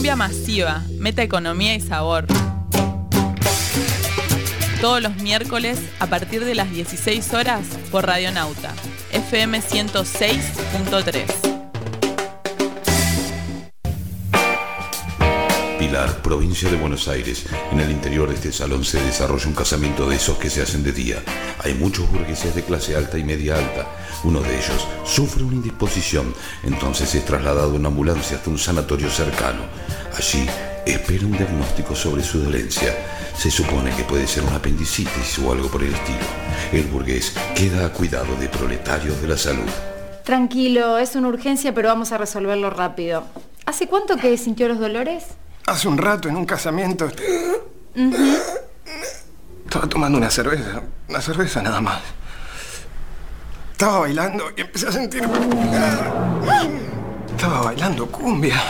Cumbia Masiva, meta economía y sabor. Todos los miércoles a partir de las 16 horas por Radionauta, FM 106.3. Pilar, provincia de Buenos Aires. En el interior de este salón se desarrolla un casamiento de esos que se hacen de día. Hay muchos burgueses de clase alta y media alta. Uno de ellos sufre una indisposición, entonces es trasladado en ambulancia hasta un sanatorio cercano. Allí espera un diagnóstico sobre su dolencia. Se supone que puede ser una apendicitis o algo por el estilo. El burgués queda a cuidado de proletarios de la salud. Tranquilo, es una urgencia, pero vamos a resolverlo rápido. ¿Hace cuánto que sintió los dolores? Hace un rato en un casamiento. Estaba tomando una cerveza nada más. Estaba bailando y empecé a sentir... Estaba bailando cumbia.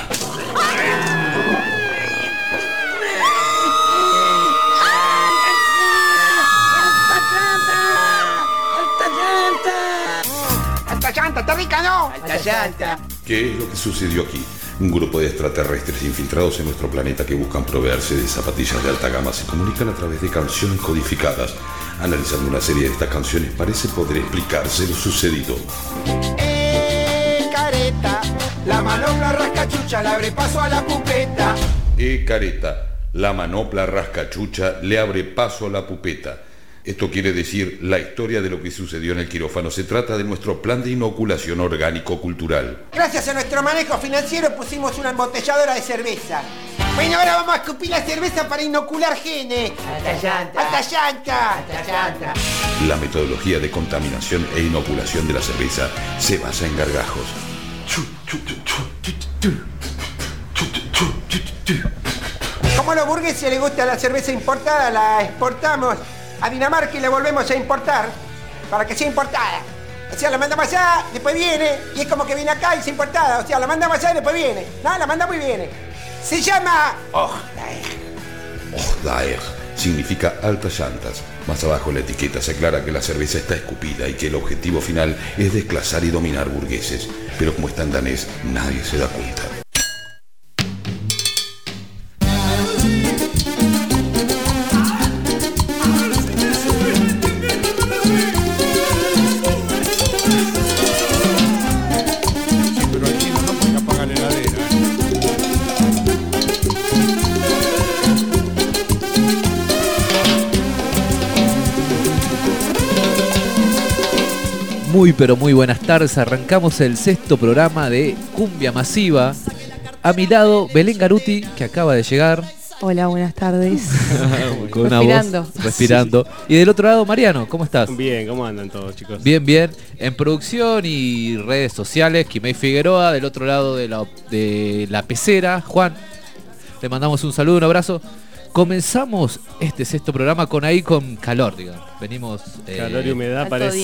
¡Alta llanta, está rica, no! ¡Alta llanta! ¿Qué es lo que sucedió aquí? Un grupo de extraterrestres infiltrados en nuestro planeta que buscan proveerse de zapatillas de alta gama se comunican a través de canciones codificadas. Analizando una serie de estas canciones parece poder explicarse lo sucedido. Careta, la manopla rascachucha le abre paso a la pupeta. Careta, la manopla rascachucha le abre paso a la pupeta. Esto quiere decir la historia de lo que sucedió en el quirófano. Se trata de nuestro plan de inoculación orgánico-cultural. Gracias a nuestro manejo financiero pusimos una embotelladora de cerveza. Bueno, ahora vamos a escupir la cerveza para inocular genes. ¡Alta llanta! ¡Alta llanta! ¡Alta llanta! La metodología de contaminación e inoculación de la cerveza se basa en gargajos. Como a los burgueses les gusta la cerveza importada, la exportamos a Dinamarca y la volvemos a importar para que sea importada. O sea, la mandamos allá, después viene, y es como que viene acá y se importada. O sea, la mandamos allá y después viene. No, la mandamos y viene. Se llama Ohdaer significa altas llantas. Más abajo en la etiqueta se aclara que la cerveza está escupida y que el objetivo final es desclasar y dominar burgueses. Pero como está en danés, nadie se da cuenta. Muy pero muy buenas tardes, arrancamos el 6º programa de Cumbia Masiva. A mi lado Belén Garuti, que acaba de llegar. Hola, buenas tardes. Con una voz respirando. Sí. Y del otro lado Mariano, ¿cómo estás? Bien, ¿cómo andan todos, chicos? Bien, bien. En producción y redes sociales, Quimei Figueroa. Del otro lado de la pecera, Juan. Le mandamos un saludo, un abrazo. Comenzamos este 6º programa con calor, digamos. Venimos... calor y humedad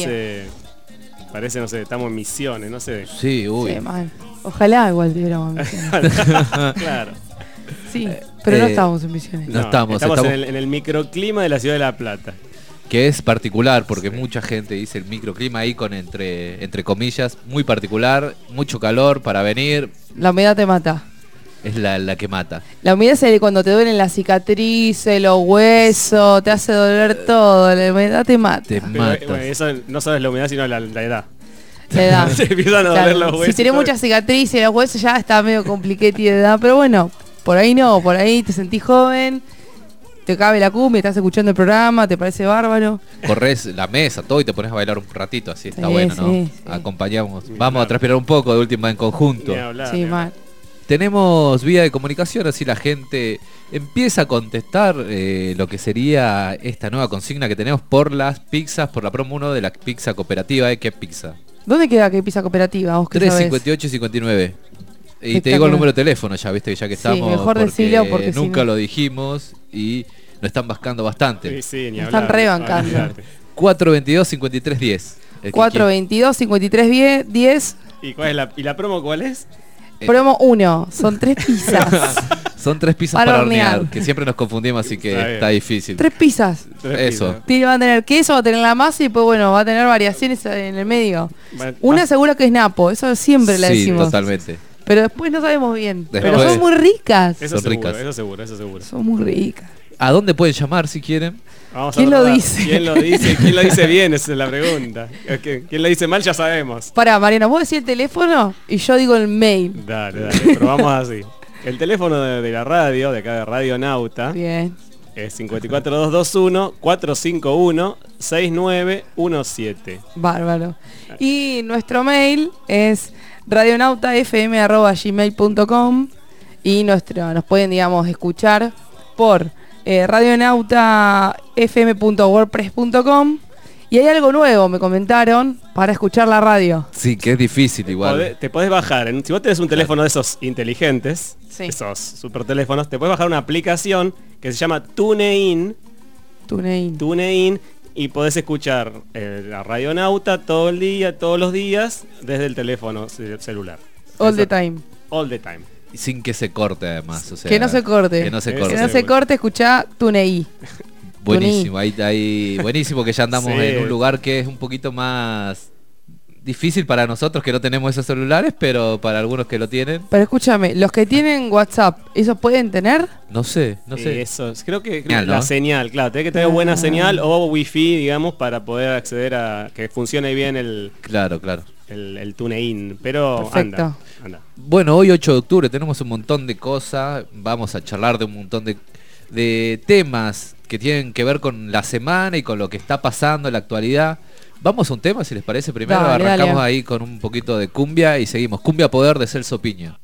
parece, no sé, estamos en Misiones, no sé. Sí, uy. Sí, man. Ojalá igual tuviéramos Misiones. Claro. Sí, pero no estamos en Misiones. No estamos en el microclima de la ciudad de La Plata. Que es particular, porque mucha gente dice el microclima ahí con entre comillas, muy particular, mucho calor para venir. La humedad te mata. Es la que mata. La humedad es cuando te duelen las cicatrices, los huesos, te hace doler todo. La humedad te mata. Bueno, eso no solo es la humedad, sino la edad. La edad. Se empiezan a doler los huesos. Si tenés muchas cicatrices, los huesos ya está medio compliquete de edad. Pero bueno, por ahí no, por ahí te sentís joven, te cabe la cumbia, estás escuchando el programa, te parece bárbaro. Corres la mesa, todo, y te pones a bailar un ratito, así está bueno, ¿no? Sí. Acompañamos. Vamos a transpirar un poco de última en conjunto. Sí, mal. Tenemos vía de comunicación, así la gente empieza a contestar lo que sería esta nueva consigna que tenemos por las pizzas, por la promo 1 de la pizza cooperativa. ¿Qué pizza? ¿Dónde queda qué pizza cooperativa? 358 y 59. Y te digo el número de teléfono ya, viste, ya que estamos. Sí, mejor decirlo porque nunca lo dijimos y nos están bascando bastante. Sí, ni nos están rebancando. 422-5310. 422-5310. ¿Y la promo cuál es? Promo 1, son 3 pizzas. Son 3 pizzas para hornear, que siempre nos confundimos, así que está difícil. 3 pizzas. Eso. Va a tener queso, va a tener la masa y pues bueno, va a tener variaciones en el medio. Una seguro que es napo, eso siempre la decimos. Sí, totalmente. Pero después no sabemos bien. Después. Pero son muy ricas. Eso Son seguro, ricas. eso seguro, eso seguro. Son muy ricas. ¿A dónde pueden llamar si quieren? Vamos a ¿Quién lo abordar. dice? ¿Quién lo dice? ¿Quién lo dice bien? Esa es la pregunta. ¿Quién lo dice mal? Ya sabemos. Pará, Mariana, vos decís el teléfono y yo digo el mail. Dale, probamos así. El teléfono de la radio, de acá de Radio Nauta, Bien. es 54221-451-6917. Bárbaro. Y nuestro mail es radionautafm@gmail.com y nos pueden, digamos, escuchar por radionautafm.wordpress.com. Y hay algo nuevo, me comentaron, para escuchar la radio. Sí, que es difícil igual. Te podés bajar, si vos tenés un teléfono de esos inteligentes, Sí. esos super teléfonos, te podés bajar una aplicación que se llama TuneIn, y podés escuchar la Radionauta todo el día, todos los días, desde el teléfono celular. All the time. All the time. Sin que se corte además. O sea, Que no se corte. Que no se Eso corte. Que no se corte, escuchá TuneIn. Buenísimo, ahí buenísimo que ya andamos Sí. en un lugar que es un poquito más difícil para nosotros que no tenemos esos celulares, pero para algunos que lo tienen, Pero escúchame, los que tienen WhatsApp, ¿esos pueden tener? no sé. Eso, creo que Señal, la ¿no? señal, claro, tenés que tener buena señal o wifi, digamos, para poder acceder a que funcione bien el Claro. TuneIn, pero Perfecto. anda. Bueno, hoy 8 de octubre tenemos un montón de cosas, vamos a charlar de un montón de temas que tienen que ver con la semana y con lo que está pasando en la actualidad. Vamos a un tema, si les parece. Primero Dale, arrancamos dale. ahí con un poquito de cumbia y seguimos. Cumbia Poder de Celso Piña.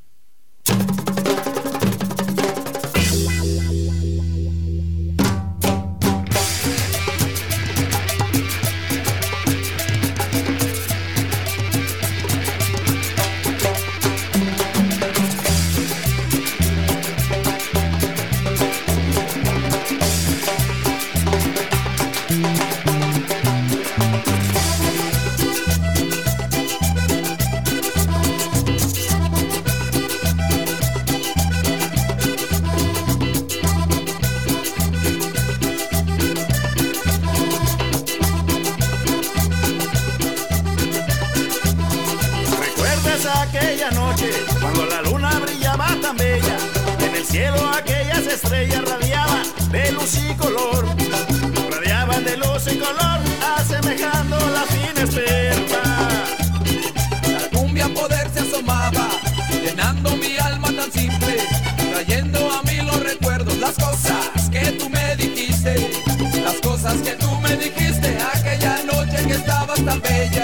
¿Recuerdas aquella noche cuando la luna brillaba tan bella? En el cielo aquellas estrellas radiaban de luz y color. Radiaban de luz y color, asemejando la fina esperma. La cumbia poder se asomaba, llenando mi alma tan simple, trayendo a mí los recuerdos, las cosas que tú me dijiste, las cosas que tú me dijiste aquella noche que estabas tan bella.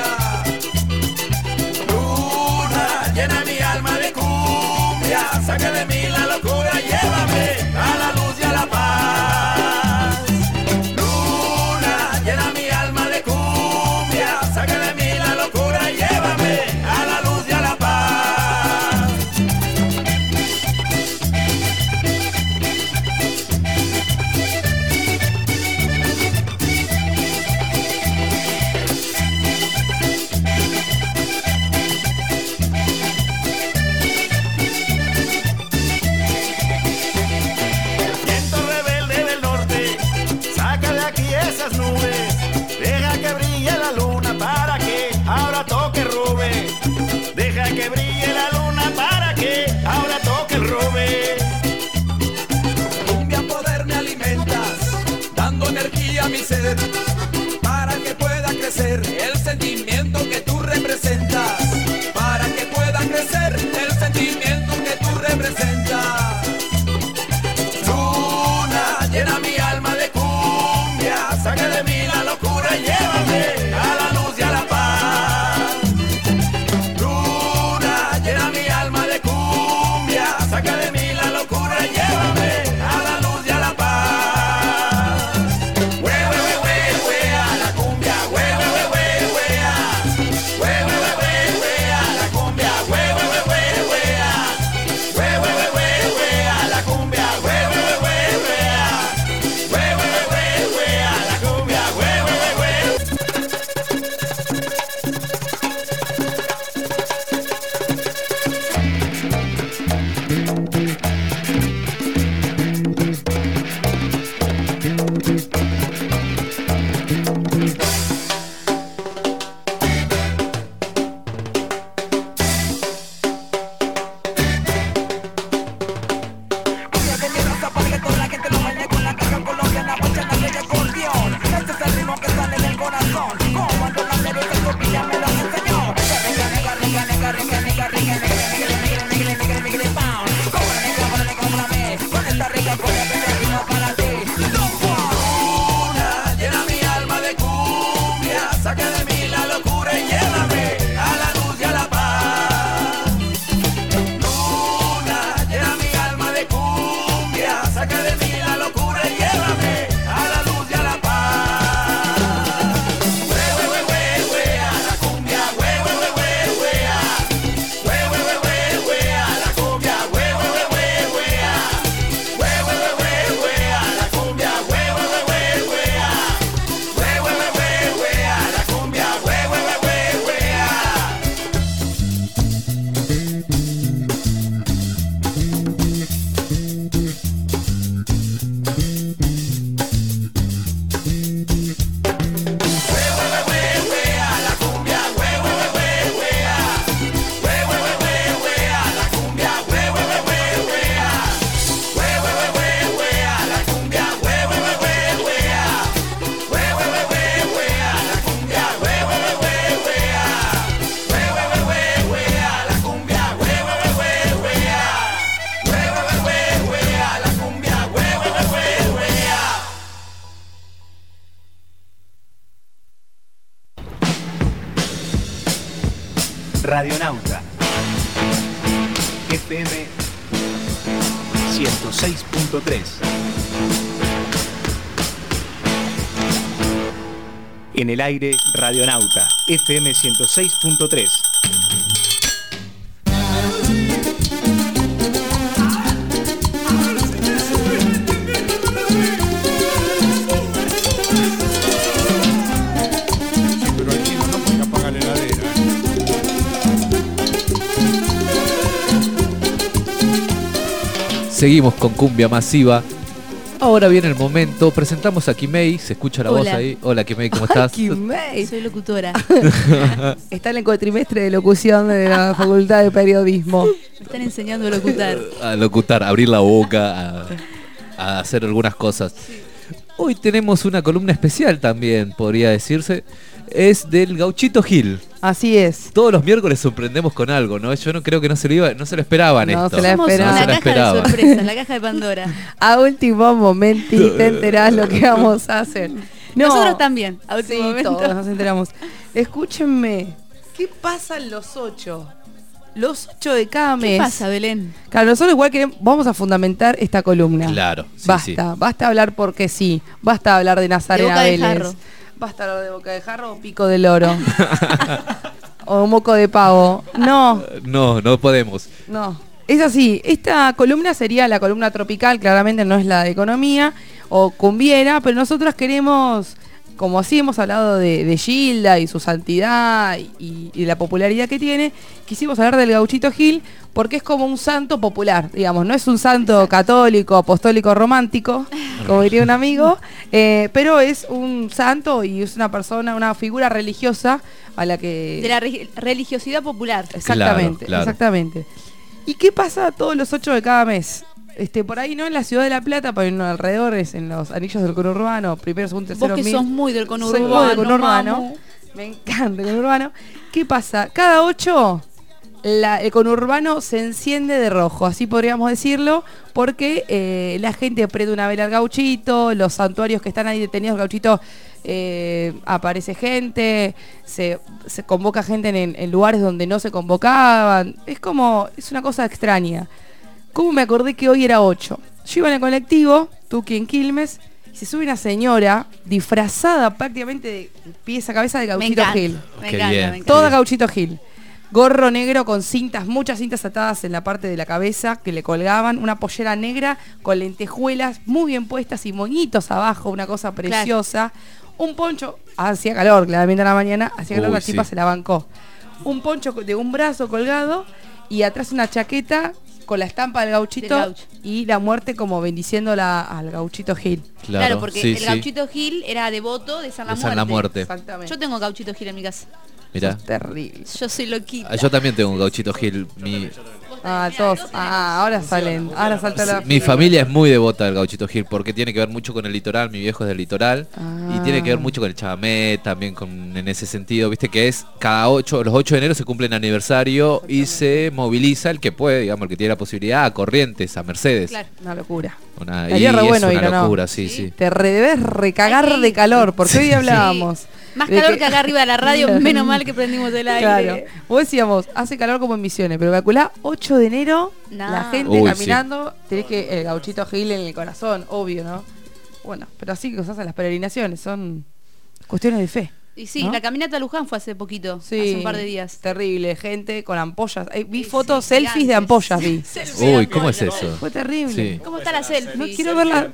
Luna, llena mi alma de cumbia, saca de mí la locura, llévame a la luz y a la paz. Luna, llena mi alma de cumbia, saca de mí la locura, llévame a la luz y a la paz. Viento rebelde del norte, saca de aquí esas nubes. Deja que brille la luna para que ahora toque el robe. Deja que brille la luna para que ahora toque el robe. Cumbia poder me alimentas, dando energía a mi ser, para que pueda crecer el sentimiento que tú representas, para que pueda crecer el sentimiento que tú representas. Luna, llena mi alma de cumbia, saca de mí la locura y llévame a la luz y a la paz. Luna, llena mi alma de cumbia, saca de mí la locura y llévame a la luz y a la paz. Hue, hue, hue, hue, hue, a la cumbia, hue, hue, hue, hue, hue, a. Hue, hue, hue, hue, hue, a la cumbia, hue, hue, hue, hue, hue, a. Hue, hue, hue, hue, hue, a la cumbia, hue, hue, hue, hue, hue, a. Hue, hue, hue, hue, hue, a la cumbia, hue, hue, hue, hue. Radionauta. FM 106.3. En el aire, Radionauta. FM 106.3. Seguimos con Cumbia Masiva. Ahora viene el momento. Presentamos a Kimei. Se escucha la voz ahí. Hola Kimei, ¿cómo estás? Kimei. Soy locutora. Está en el cuatrimestre de locución de la Facultad de Periodismo. Me están enseñando a locutar. A locutar, a abrir la boca, a hacer algunas cosas. Hoy tenemos una columna especial también, podría decirse. Es del Gauchito Gil. Así es. Todos los miércoles sorprendemos con algo, ¿no? Yo no creo que no se lo esperaban no esto. Se la esperaban. La caja de sorpresa, la caja de Pandora. A último momento te enterás lo que vamos a hacer. No. Nosotros también, a último momento. Todos nos enteramos. Escúchenme, ¿qué pasa en los 8? Los 8 de cada mes. ¿Qué pasa, Belén? Claro, nosotros igual que vamos a fundamentar esta columna. Claro, sí, Basta hablar porque sí. Basta hablar de Nazarena Vélez. Basta hablar de boca de jarro o pico de loro. O moco de pavo. No. No podemos. No. Es así. Esta columna sería la columna tropical, claramente no es la de economía o cumbiera, pero nosotros queremos, como así hemos hablado de Gilda y su santidad y la popularidad que tiene, quisimos hablar del Gauchito Gil porque es como un santo popular, digamos, no es un santo católico, apostólico, romántico, como diría un amigo, pero es un santo y es una persona, una figura religiosa a la que... De la religiosidad popular. Exactamente, claro. Exactamente. ¿Y qué pasa todos los 8 de cada mes? Por ahí no en la ciudad de La Plata, pero en alrededores, en los anillos del conurbano, primero, segundo, tercero. Vos que sos muy del conurbano. Soy muy del conurbano. Me encanta el conurbano. ¿Qué pasa? Cada 8 el conurbano se enciende de rojo, así podríamos decirlo, porque la gente prende una vela al gauchito, los santuarios que están ahí detenidos al gauchito, aparece gente, se convoca gente en lugares donde no se convocaban. Es una cosa extraña. ¿Cómo me acordé que hoy era 8? Yo iba en el colectivo, Tuqui en Quilmes, y se sube una señora disfrazada prácticamente de pies a cabeza de Gauchito Gil. Me encanta. Toda Gauchito Gil. Gorro negro con cintas, muchas cintas atadas en la parte de la cabeza que le colgaban, una pollera negra con lentejuelas muy bien puestas y moñitos abajo, una cosa preciosa. Claro. Un poncho, hacía calor claramente a la mañana, hacía calor, la chipa se la bancó. Un poncho de un brazo colgado y atrás una chaqueta con la estampa del gauchito y la muerte como bendiciéndola al Gauchito Gil. Claro, porque el Gauchito Gil era devoto de San La Muerte. Exactamente. Yo tengo Gauchito Gil en mi casa. Mirá. Terrible. Yo soy loquita. Yo también tengo un Gauchito Gil. Todos. Ahora salen. Ahora salta la... Mi familia es muy devota del Gauchito Gil porque tiene que ver mucho con el litoral. Mi viejo es del litoral. Y tiene que ver mucho con el chamamé, también en ese sentido. Viste que es los 8 de enero se cumple el aniversario y se moviliza el que puede, digamos, el que tiene la posibilidad, a Corrientes, a Mercedes. Una locura. Estaría re bueno ir, una locura, sí. Te debes recagar de calor, porque hoy hablábamos. Más calor que acá arriba de la radio, menos mal que prendimos el aire. Claro. Vos decíamos, hace calor como en Misiones, pero calculá 8 de enero, la gente caminando, tenés que el Gauchito Gil en el corazón, obvio, ¿no? Bueno, pero así que hacen las peregrinaciones, son cuestiones de fe. Y sí, ¿no? La caminata a Luján fue hace poquito, hace un par de días. Terrible, gente con ampollas. Vi fotos, selfies de ampollas, vi. Uy, ¿cómo es eso? Fue terrible. Sí. ¿Cómo está la selfie? No quiero verla.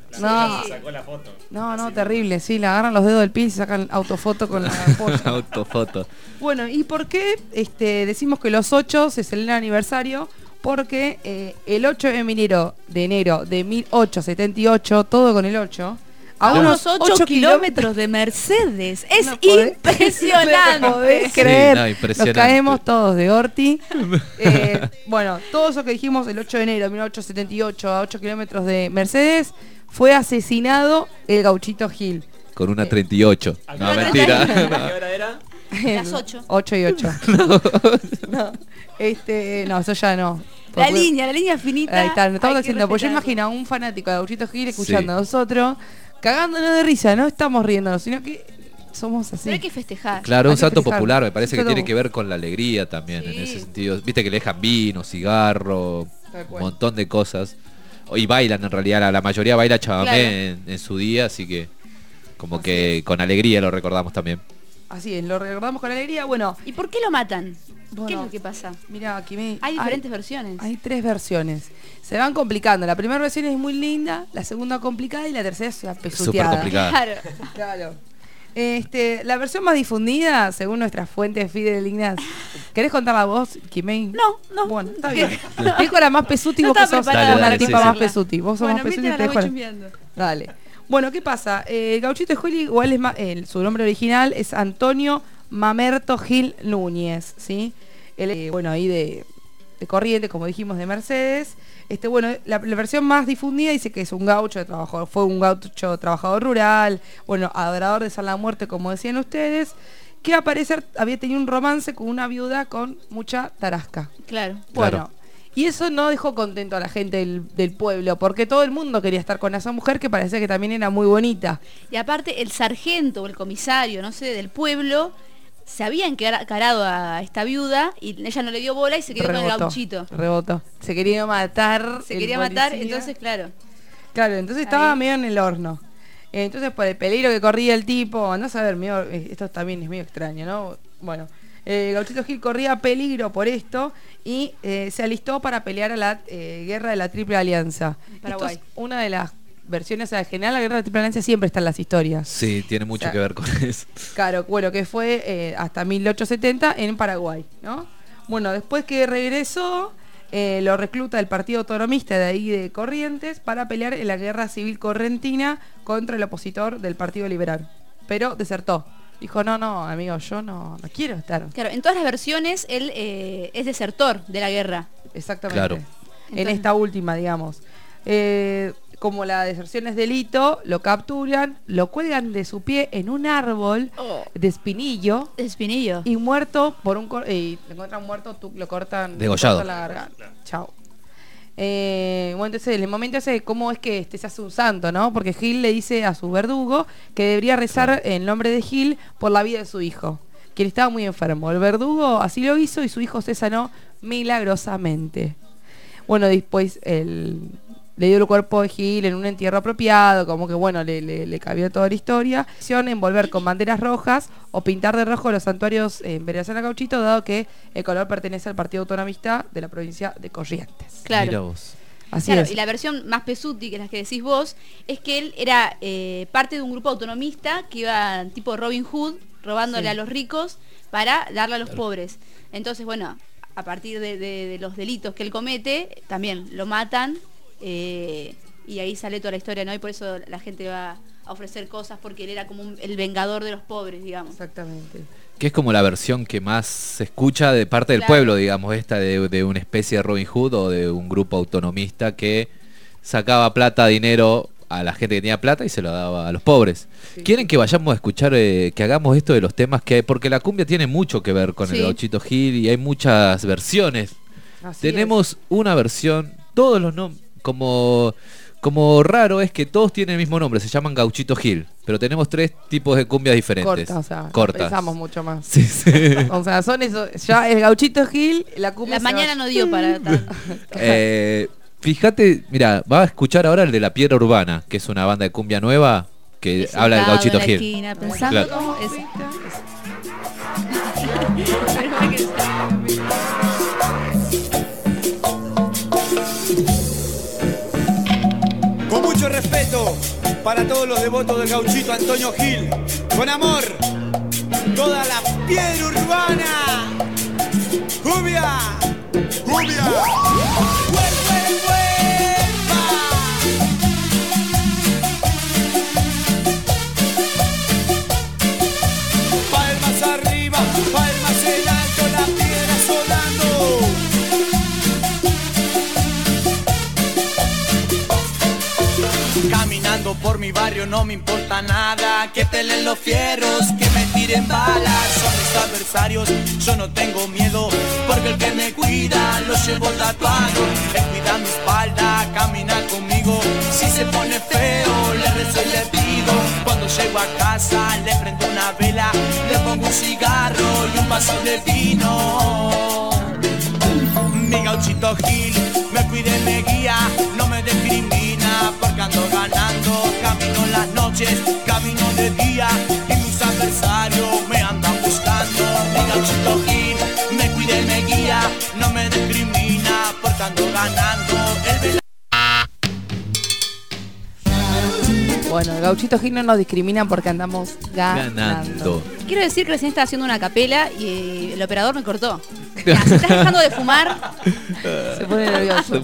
Sacó la foto. No, terrible, sí, le agarran los dedos del pie y sacan autofoto con la ampolla. Autofoto. Bueno, ¿y por qué decimos que los 8 se celebra el aniversario? Porque el 8 de enero de 1878, todo con el 8, a unos 8 kilómetros de Mercedes. Es impresionante. No podés creer. Sí, impresionante. Nos caemos todos de Orti. Bueno, todo eso que dijimos el 8 de enero de 1878 a 8 kilómetros de Mercedes, fue asesinado el Gauchito Gil. Con una 38. No, mentira. ¿Qué hora era? Las 8. 8 y 8. No, eso ya no. La línea finita. Ahí está, estamos haciendo. Pues yo imagino a un fanático de Gauchito Gil escuchando a nosotros, cagándonos de risa, no estamos riéndonos, sino que somos así. Pero hay que festejar. Claro, un Hay que santo festejar. popular, me parece que Santo tiene que ver con la alegría también, Sí. en ese sentido. Viste que le dejan vino, cigarro, Tal un cual. montón de cosas. Y bailan en realidad, la mayoría baila chamamé Claro. en su día, así que como que con alegría lo recordamos también. Así es, lo recordamos con alegría. Bueno, ¿Y por qué lo matan? ¿Qué Bueno, es lo que pasa? mira, aquí me... Hay diferentes versiones. Hay 3 versiones. Se van complicando. La primera versión es muy linda, la segunda complicada y la tercera es una pesuteada. Súper complicada. Claro. Claro. La versión más difundida, según nuestras fuentes fidedignas. ¿Querés contarla vos, Kimei? No. Bueno, está bien. Dejo la más pesuti, No vos que estaba sos preparada una para tipa sí, más sí. pesuti. Vos sos Bueno, más pesuti. mientras te la dejo voy la- chumbeando. Dale. Bueno, ¿qué pasa? Gauchito Gil, igual es su nombre original es Antonio Mamerto Gil Núñez, ¿sí? Él, bueno, ahí de Corrientes, como dijimos, de Mercedes. Bueno, la versión más difundida dice que es un gaucho de trabajo, fue un gaucho trabajador rural, bueno, adorador de San la Muerte, como decían ustedes, que al parecer había tenido un romance con una viuda con mucha tarasca. Claro. Bueno, Claro. y eso no dejó contento a la gente del pueblo, porque todo el mundo quería estar con esa mujer que parecía que también era muy bonita. Y aparte, el sargento o el comisario, no sé, del pueblo, se había encarado a esta viuda y ella no le dio bola y se quedó con el gauchito. Rebotó. Se quería matar. Se el quería matar, policía. entonces, claro. Claro, entonces estaba Ahí. medio en el horno. Entonces, por el peligro que corría el tipo, andás a ver, esto también es medio extraño, ¿no? Bueno, Gauchito Gil corría peligro por esto y se alistó para pelear a la guerra de la Triple Alianza. Paraguay. Esto es una de las versiones, o sea, en general la guerra de la Triple Alianza siempre está en las historias. Sí, tiene mucho O sea, que ver con eso. Claro, bueno, que fue hasta 1870 en Paraguay, ¿no? Bueno, después que regresó, lo recluta el Partido Autonomista de ahí de Corrientes para pelear en la Guerra Civil Correntina contra el opositor del Partido Liberal. Pero desertó. Dijo, no, amigo, yo no quiero estar. Claro, en todas las versiones él es desertor de la guerra. Exactamente. Claro. En Entonces- esta última, digamos. Como la deserción es delito, lo capturan, lo cuelgan de su pie en un árbol de espinillo. Espinillo. Y muerto por y lo encuentran muerto, lo cortan. Degollado. Le cortan la garganta. Chao. Bueno, entonces el momento ese, cómo es que se hace un santo, ¿no? Porque Gil le dice a su verdugo que debería rezar en nombre de Gil por la vida de su hijo, quien estaba muy enfermo. El verdugo así lo hizo y su hijo se sanó milagrosamente. Bueno, después le dio el cuerpo de Gil en un entierro apropiado, como que bueno, le cabió toda la historia. Envolver con banderas rojas o pintar de rojo los santuarios en veneración a Gauchito, dado que el color pertenece al Partido Autonomista de la provincia de Corrientes. Claro. Mira vos. Así Claro, es. y la versión más pesuti, que es la que decís vos, es que él era parte de un grupo autonomista que iba tipo Robin Hood, robándole Sí. a los ricos para darle a los pobres. Entonces, bueno, a partir de los delitos que él comete, también lo matan y ahí sale toda la historia, ¿no? Y por eso la gente va a ofrecer cosas porque él era como el vengador de los pobres, digamos. Exactamente. Que es como la versión que más se escucha de parte del Claro. pueblo, digamos, esta de una especie de Robin Hood o de un grupo autonomista que sacaba plata, dinero a la gente que tenía plata y se lo daba a los pobres. Sí. ¿Quieren que vayamos a escuchar, que hagamos esto de los temas? Porque la cumbia tiene mucho que ver con Sí. el Gauchito Gil y hay muchas versiones. Así Tenemos una versión, todos los nombres, como raro es que todos tienen el mismo nombre, se llaman Gauchito Gil, pero tenemos 3 tipos de cumbias diferentes. Corta, o sea, Cortas. pensamos mucho más. Sí, sí. O sea, son eso, ya el Gauchito Gil, la cumbia. La mañana no dio para tanto. Fíjate, mira, va a escuchar ahora el de La Piedra Urbana, que es una banda de cumbia nueva que habla del Gauchito en la Gil. esquina, pensando Claro. cómo es. Con mucho respeto para todos los devotos del Gauchito Antonio Gil. Con amor, toda la piedra urbana. ¡Cumbia! ¡Cumbia! Palmas arriba, palmas en alto, la piedra sonando. Caminando por mi barrio no me importa nada. Que peleen los fierros, que me tiren balas. Son mis adversarios, yo no tengo miedo. Porque el que me cuida lo llevo tatuado. Él cuida mi espalda, camina conmigo. Si se pone feo, le rezo y le pido. Cuando llego a casa, le prendo una vela, le pongo un cigarro y un vaso de vino. Mi gauchito Gil me cuida y me guía, no me discrimina porque ando ganando. Camino en las noches, camino de día y mis adversarios me andan buscando. Mi gauchito Gil me cuida y me guía, no me discrimina porque ando ganando. Bueno, el Gauchito Gil no nos discrimina porque andamos ganando. Quiero decir que recién estaba haciendo una capela y el operador me cortó. Ya, si estás dejando de fumar, se pone nervioso.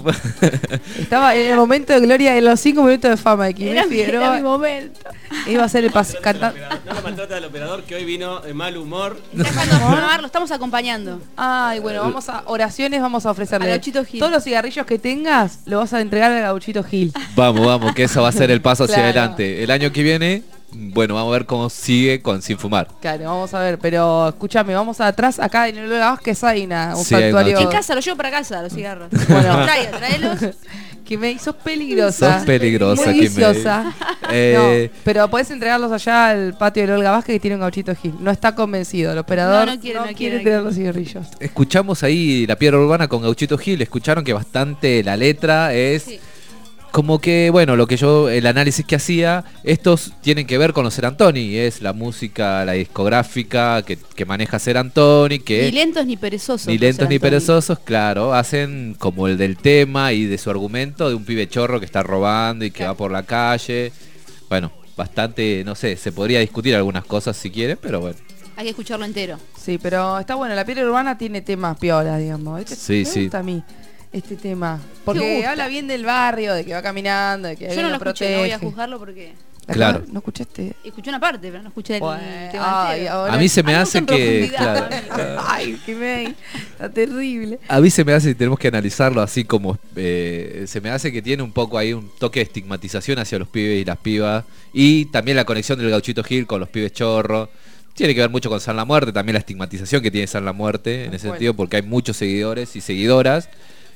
Estaba en el momento de gloria de los 5 minutos de fama de Quimé Figueroa. era mi momento. Iba a ser el cantante. No lo maltrata el operador que hoy vino de mal humor. Dejando de fumar, lo estamos acompañando. Ay, bueno, vamos a oraciones, vamos a ofrecerle. Al Gauchito Gil. Todos los cigarrillos que tengas, lo vas a entregar al Gauchito Gil. Vamos, que eso va a ser el paso hacia Claro. adelante. El año que viene, bueno, vamos a ver cómo sigue sin fumar. Claro, vamos a ver, pero escúchame, vamos atrás, acá en el Vázquez hay un Sí, hay santuario. En casa, lo llevo para casa, los cigarros. Bueno. Traelos. Que me sos peligrosa. Sos peligrosa, Muy Quimei. viciosa. Eh, No, pero podés entregarlos allá al patio de Olga Vázquez que tiene un Gauchito Gil. No está convencido, el operador No quiere entregar los cigarrillos. Escuchamos ahí La Piedra Urbana con Gauchito Gil. Escucharon que bastante la letra es como que, bueno, lo que yo, el análisis que hacía, estos tienen que ver con los Serantoni. Es la música, la discográfica que maneja Serantoni. Que Ni lentos ni perezosos. Ni lentos ni Serantoni. perezosos, claro. Hacen como el del tema y de su argumento de un pibe chorro que está robando y que va por la calle. Bueno, bastante, no sé, se podría discutir algunas cosas si quieren, pero bueno. Hay que escucharlo entero. Sí, pero está bueno, La Piedra Urbana tiene temas piolas, digamos. Sí, me sí. gusta a mí este tema. ¿Te Porque gusta? habla bien del barrio, de que va caminando, de que Yo alguien no lo lo escuché, no voy a protege. juzgarlo porque... Claro. ¿No escuchaste? Escuché una parte, pero no escuché el Bueno, tema ay, entero. ahora- A mí se me Algo hace en que, profundidad. claro, Ay, que me está terrible. a mí se me hace, y tenemos que analizarlo así como, se me hace que tiene un poco ahí un toque de estigmatización hacia los pibes y las pibas, y también la conexión del Gauchito Gil con los pibes chorros. Tiene que ver mucho con San La Muerte, también la estigmatización que tiene San La Muerte, en ese Bueno. sentido, porque hay muchos seguidores y seguidoras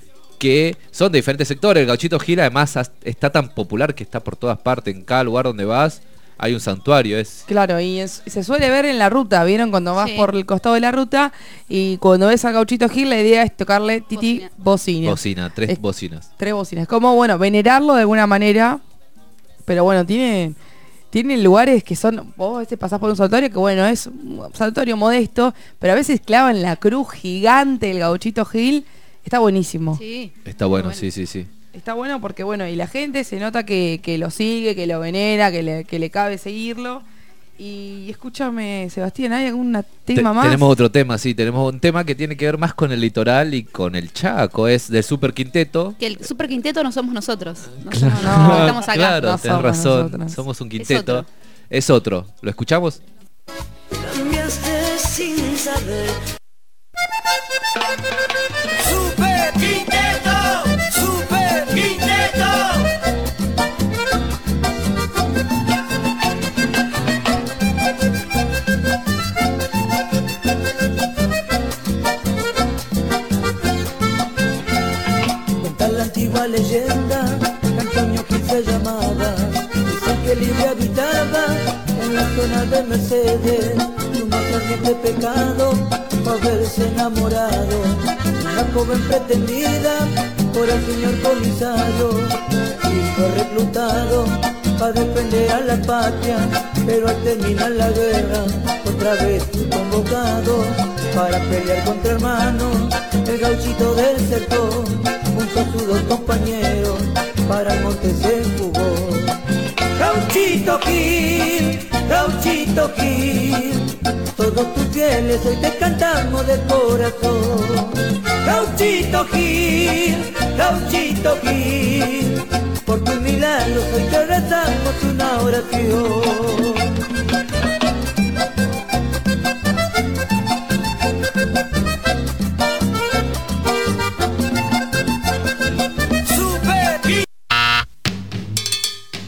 que son de diferentes sectores. El Gauchito Gil además está tan popular que está por todas partes, en cada lugar donde vas hay un santuario. Claro, y se suele ver en la ruta, ¿vieron? Cuando vas Sí. por el costado de la ruta y cuando ves a Gauchito Gil, la idea es tocarle titi bocina. Bocina, tres bocinas. 3 bocinas. Como, bueno, venerarlo de alguna manera, pero bueno, tiene lugares que son, vos a veces pasás por un santuario que bueno, es un santuario modesto, pero a veces clavan la cruz gigante del Gauchito Gil, está buenísimo. Sí. Está bueno, sí. Está bueno porque bueno, y la gente se nota que lo sigue, que lo venera, que le cabe seguirlo. Y escúchame, Sebastián, ¿hay algún tema más? Tenemos otro tema, sí, tenemos un tema que tiene que ver más con el litoral y con el Chaco, es del Super Quinteto. Que el Super Quinteto no somos nosotros. No Claro, somos nosotros, que estamos acá. claro, no tenés somos razón, nosotros. somos un Es quinteto. otro. Es otro, ¿lo escuchamos? Cambiaste sin saber. Super Quinteto, Super Quinteto. Cuenta la antigua leyenda que Antonio Gil se llamaba. Dicen que libre habitaba en la zona de Mercedes, una ardiente pecado por haberse enamorado de una joven pretendida por el señor comisario, y fue reclutado para defender a la patria, pero al terminar la guerra otra vez fue convocado para pelear contra hermanos. El gauchito desertó junto a sus dos compañeros, para el monte se fugó. Gauchito Gil, Gauchito Gil, todos tus fieles hoy te cantamos de corazón. Gauchito Gil, Gauchito Gil, por tus milagros hoy te rezamos una oración.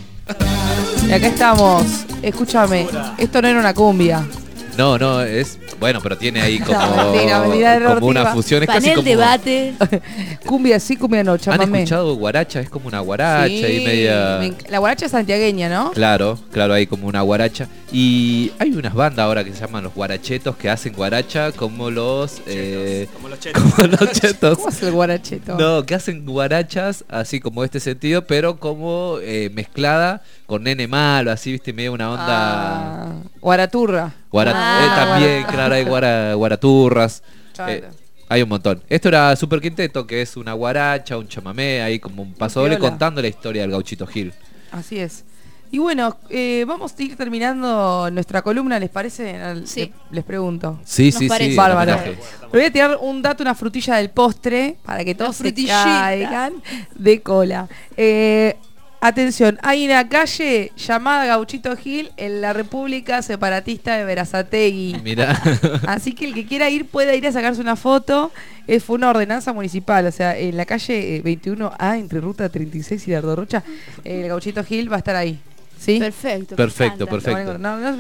Y acá estamos, escúchame, esto no era una cumbia. No, es Bueno, pero tiene ahí como, mentira, como una fusión. Es casi Panel como... debate. Cumbia sí, cumbia no, ¿Han chamamé. escuchado guaracha? Es como una guaracha Sí, y media... la guaracha es santiagueña, ¿no? Claro, hay como una guaracha. Y hay unas bandas ahora que se llaman los guarachetos que hacen guaracha como los... Como los chetos. como los chetos. ¿Cómo es el guaracheto? No, que hacen guarachas así como este sentido, pero como mezclada con Nene Malo, así, viste, medio una onda... Guaraturra. También, claro, hay guaraturras. Claro. Hay un montón. Esto era Super Quinteto, que es una guaracha, un chamamé, ahí como un paso doble Piola. contando la historia del Gauchito Gil. Así es. Y bueno, vamos a ir terminando nuestra columna, ¿les parece? Sí. Les pregunto. Sí, Bárbaro. homenaje. Le voy a tirar un dato, una frutilla del postre, para que todos se frutillita. caigan de cola. Atención, hay una calle llamada Gauchito Gil en la República Separatista de Berazategui. Mirá. Así que el que quiera ir puede ir a sacarse una foto. Fue una ordenanza municipal, o sea, en la calle 21A, entre Ruta 36 y Dardo Rocha, el Gauchito Gil va a estar ahí. ¿Sí? Perfecto. Perfecto, me encanta. perfecto. No,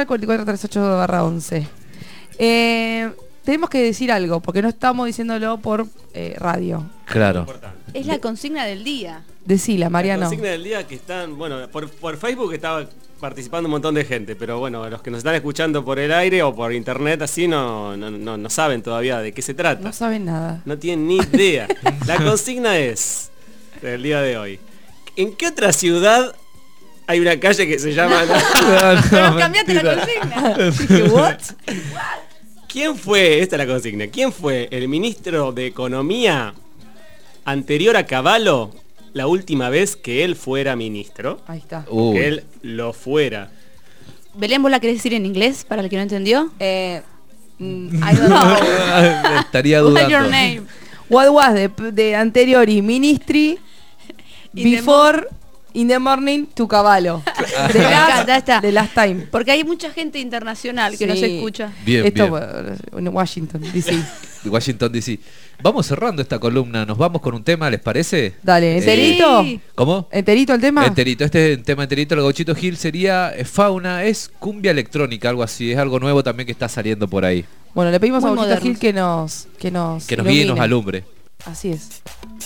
4438/11. Tenemos que decir algo, porque no estamos diciéndolo por radio. Claro. Es la consigna del día. Decila, Mariano. La consigna del día que están, bueno, por Facebook estaba participando un montón de gente, pero bueno, los que nos están escuchando por el aire o por internet así no saben todavía de qué se trata. No saben nada. No tienen ni idea. La consigna es, del día de hoy, ¿en qué otra ciudad hay una calle que se llama... Pero cambiaste la consigna. Dije, ¿what? ¿Quién fue, esta es la consigna, quién fue el ministro de Economía anterior a Cavallo la última vez que él fuera ministro? Ahí está. Que él lo fuera. Belén, ¿vos la querés decir en inglés para el que no entendió? I don't know. Estaría What's dudando. your name? What was the anterior y ministry before in the morning to Cavallo? The last time. Porque hay mucha gente internacional que nos Sí. escucha. Bien, Esto bien. en Washington, D.C. Washington DC. Vamos cerrando esta columna, nos vamos con un tema, ¿les parece? Dale, ¿enterito? ¿Cómo? ¿Enterito el tema? Enterito, este es el tema enterito, el Gauchito Gil sería fauna, es cumbia electrónica, algo así, es algo nuevo también que está saliendo por ahí. Bueno, le pedimos Muy a Gauchito modernos. Gil que nos Que nos guíe y nos ilumine. alumbre. Así es.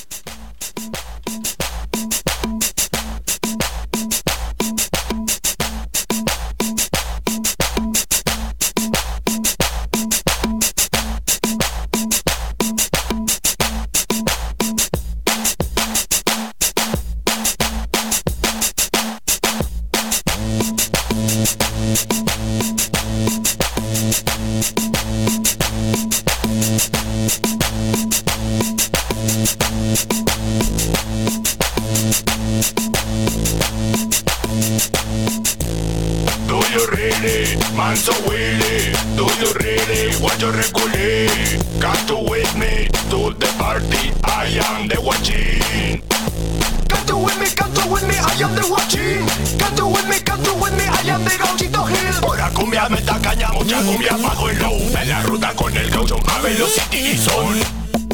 Do you really, man so willy? Do you really want your reculé? Come to with me to the party, I am the watching. Come to with me, I am the watching. Come to with me, I am the Gauchito Gil. Pura cumbia, meta caña, mucha cumbia bajo el low. En la ruta con el gaucho a velocity y son.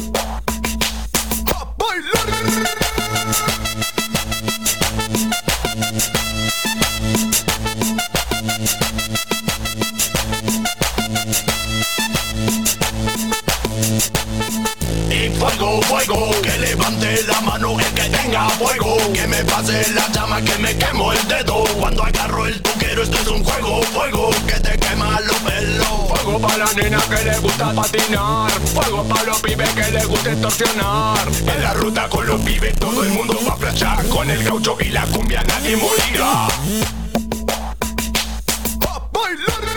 ¡A bailar! Y fuego, fuego, que levante la mano el que tenga fuego. Que me pase la llama, que me quemo el dedo. Cuando agarro el tuquero, esto es un juego, fuego, que te quema los pelos. Fuego para la nena que le gusta patinar. Fuego para los pibes que les gusta extorsionar. En la ruta con los pibes todo el mundo va a flashar. Con el gaucho y la cumbia nadie morirá. ¡A bailar!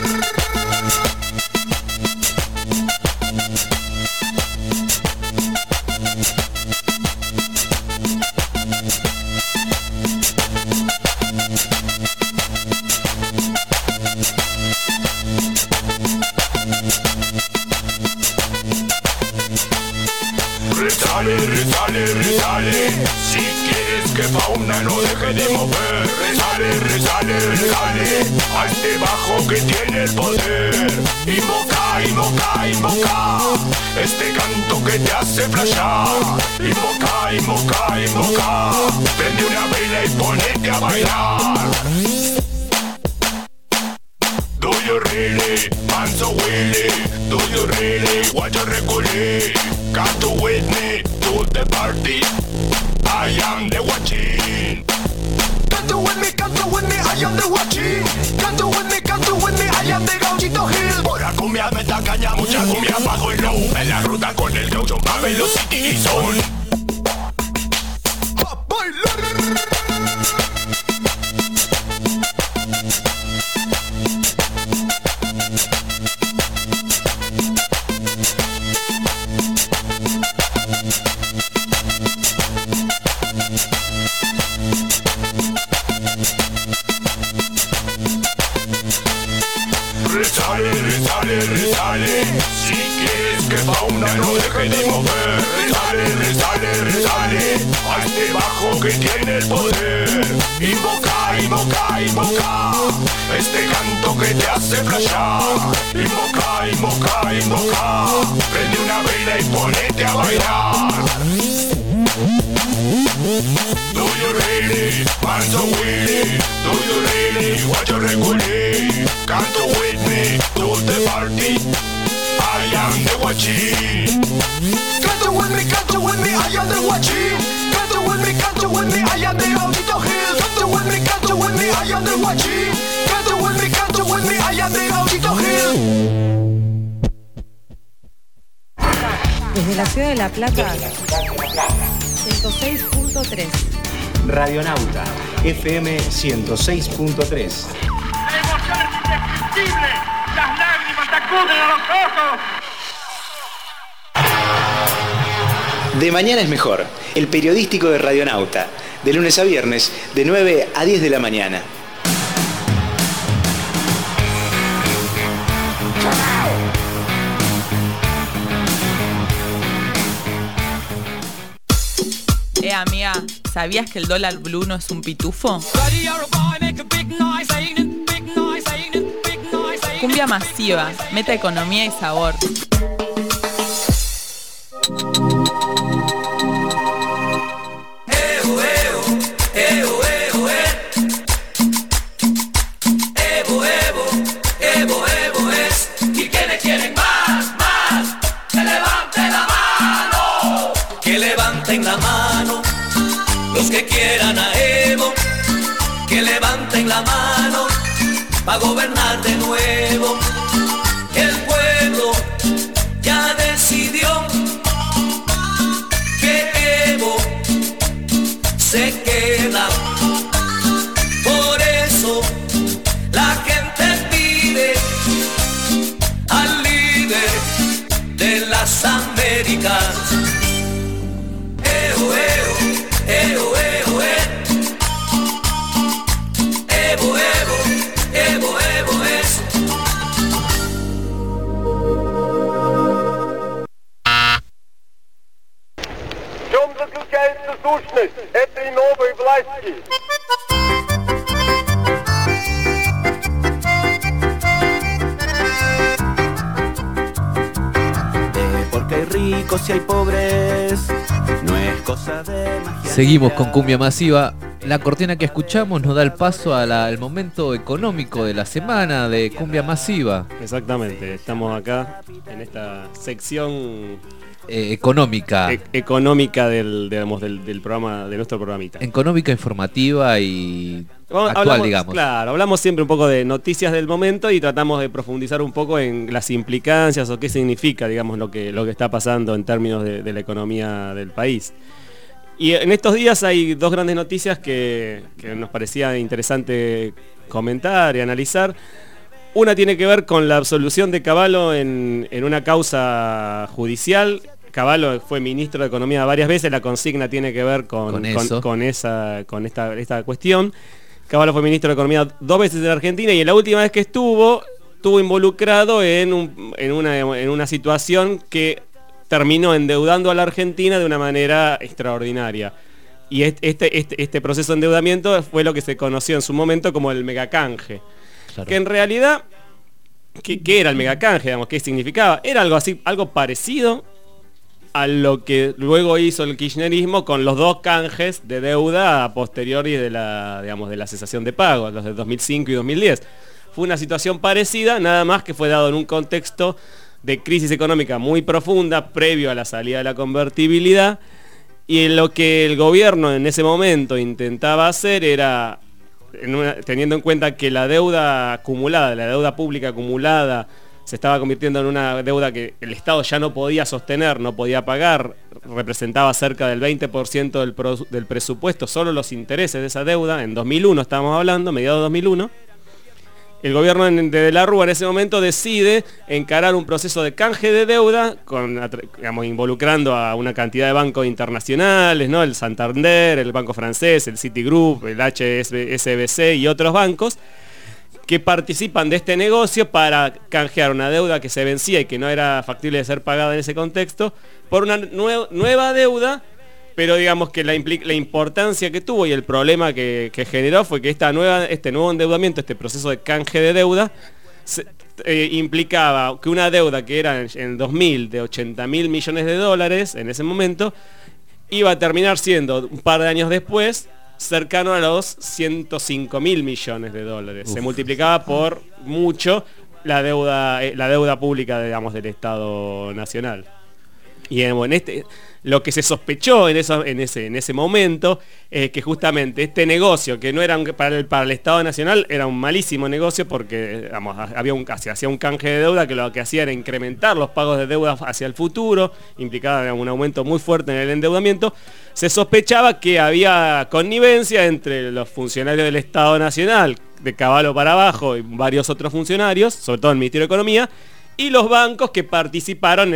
Resale, resale, resale. Si quieres que fauna no deje de mover. Resale, resale, resale. A este bajo que tiene el poder. Invoca, invoca, invoca. Este canto que te hace flashar. Invoca, invoca, invoca. Prende una vela y ponete a bailar. Do you really, man so willy? Do you really want your regulate? Come to with me to the party. I am the watching. Come to with me, I am the watching. Come to with me, I am the Gauchito Hill. Pura cumbia, meta caña, mucha cumbia, bajo el low. En la ruta con el gaucho, pa' Velocity y Son. ¡A bailar! Resale, si quieres que fauna no deje de mover. Resale, a este bajo que tiene el poder. Invoca, este canto que te hace flashear. Invoca, prende una vela y ponete a bailar. Do you really, man so willy? Do you really want your regulate? Come to with me to the party. I am the watching. Come to with me, I am the watching. Come to with me, I am the Gauchito Hill. Come to with me, I am the watching. Come to with me, I am the Gauchito Hill. Desde la ciudad de La Plata, 106.3. Radionauta, FM 106.3. La emoción es indescriptible, las lágrimas te acuden a los ojos. De mañana es mejor, el periodístico de Radionauta, de lunes a viernes, de 9 a 10 de la mañana. Amiga, ¿sabías que el dólar blue no es un pitufo? Cumbia masiva, meta economía y sabor. Y quienes quieren más, que levanten la mano, que levanten la mano. Los que quieran a Evo, que levanten la mano, pa' gobernar de nuevo. El pueblo ya decidió que Evo se queda. Por eso la gente pide al líder de las Américas. Evo, Evo, Evo es. В чем заключается сущность этой новой власти? Porque hay ricos y hay pobres, no es cosa de magia. Seguimos con Cumbia Masiva. La cortina que escuchamos nos da el paso al momento económico de la semana de Cumbia Masiva. Exactamente, estamos acá en esta sección económica. Económica del programa, de nuestro programita. Económica, informativa y actual, digamos. Claro, hablamos siempre un poco de noticias del momento y tratamos de profundizar un poco en las implicancias o qué significa, digamos, lo que está pasando en términos de la economía del país. Y en estos días hay dos grandes noticias que nos parecía interesante comentar y analizar. Una tiene que ver con la absolución de Cavallo en una causa judicial. Cavallo fue ministro de Economía varias veces, la consigna tiene que ver con esta cuestión. Cavallo fue ministro de Economía 2 veces en Argentina y en la última vez que estuvo involucrado en una situación que terminó endeudando a la Argentina de una manera extraordinaria. Y este proceso de endeudamiento fue lo que se conoció en su momento como el megacanje. Claro. Que en realidad, ¿qué era el megacanje? Digamos, ¿qué significaba? Era algo así, algo parecido a lo que luego hizo el kirchnerismo con los dos canjes de deuda a posteriori de la cesación de pagos, los de 2005 y 2010. fue una situación parecida, nada más que fue dado en un contexto de crisis económica muy profunda previo a la salida de la convertibilidad, y en lo que el gobierno en ese momento intentaba hacer era, teniendo en cuenta que la deuda acumulada, la deuda pública acumulada, se estaba convirtiendo en una deuda que el Estado ya no podía sostener, no podía pagar, representaba cerca del 20% del presupuesto, solo los intereses de esa deuda, en 2001 estábamos hablando, mediados de 2001, el gobierno de De la Rúa en ese momento decide encarar un proceso de canje de deuda, digamos, involucrando a una cantidad de bancos internacionales, ¿no? El Santander, el Banco Francés, el Citigroup, el HSBC y otros bancos, que participan de este negocio para canjear una deuda que se vencía y que no era factible de ser pagada en ese contexto, por una nueva deuda, pero digamos que la importancia que tuvo y el problema que generó fue que este nuevo endeudamiento, este proceso de canje de deuda, implicaba que una deuda que era en 2000 de 80.000 millones de dólares en ese momento, iba a terminar siendo un par de años después cercano a los 105.000 millones de dólares. Uf. Se multiplicaba por mucho la deuda pública, digamos, del Estado Nacional. Y lo que se sospechó en ese momento es que justamente este negocio, que no era para el Estado Nacional, era un malísimo negocio porque, digamos, se hacía un canje de deuda que lo que hacía era incrementar los pagos de deuda hacia el futuro, implicaba, digamos, un aumento muy fuerte en el endeudamiento. Se sospechaba que había connivencia entre los funcionarios del Estado Nacional, de Cavallo para abajo, y varios otros funcionarios, sobre todo el Ministerio de Economía, y los bancos que participaron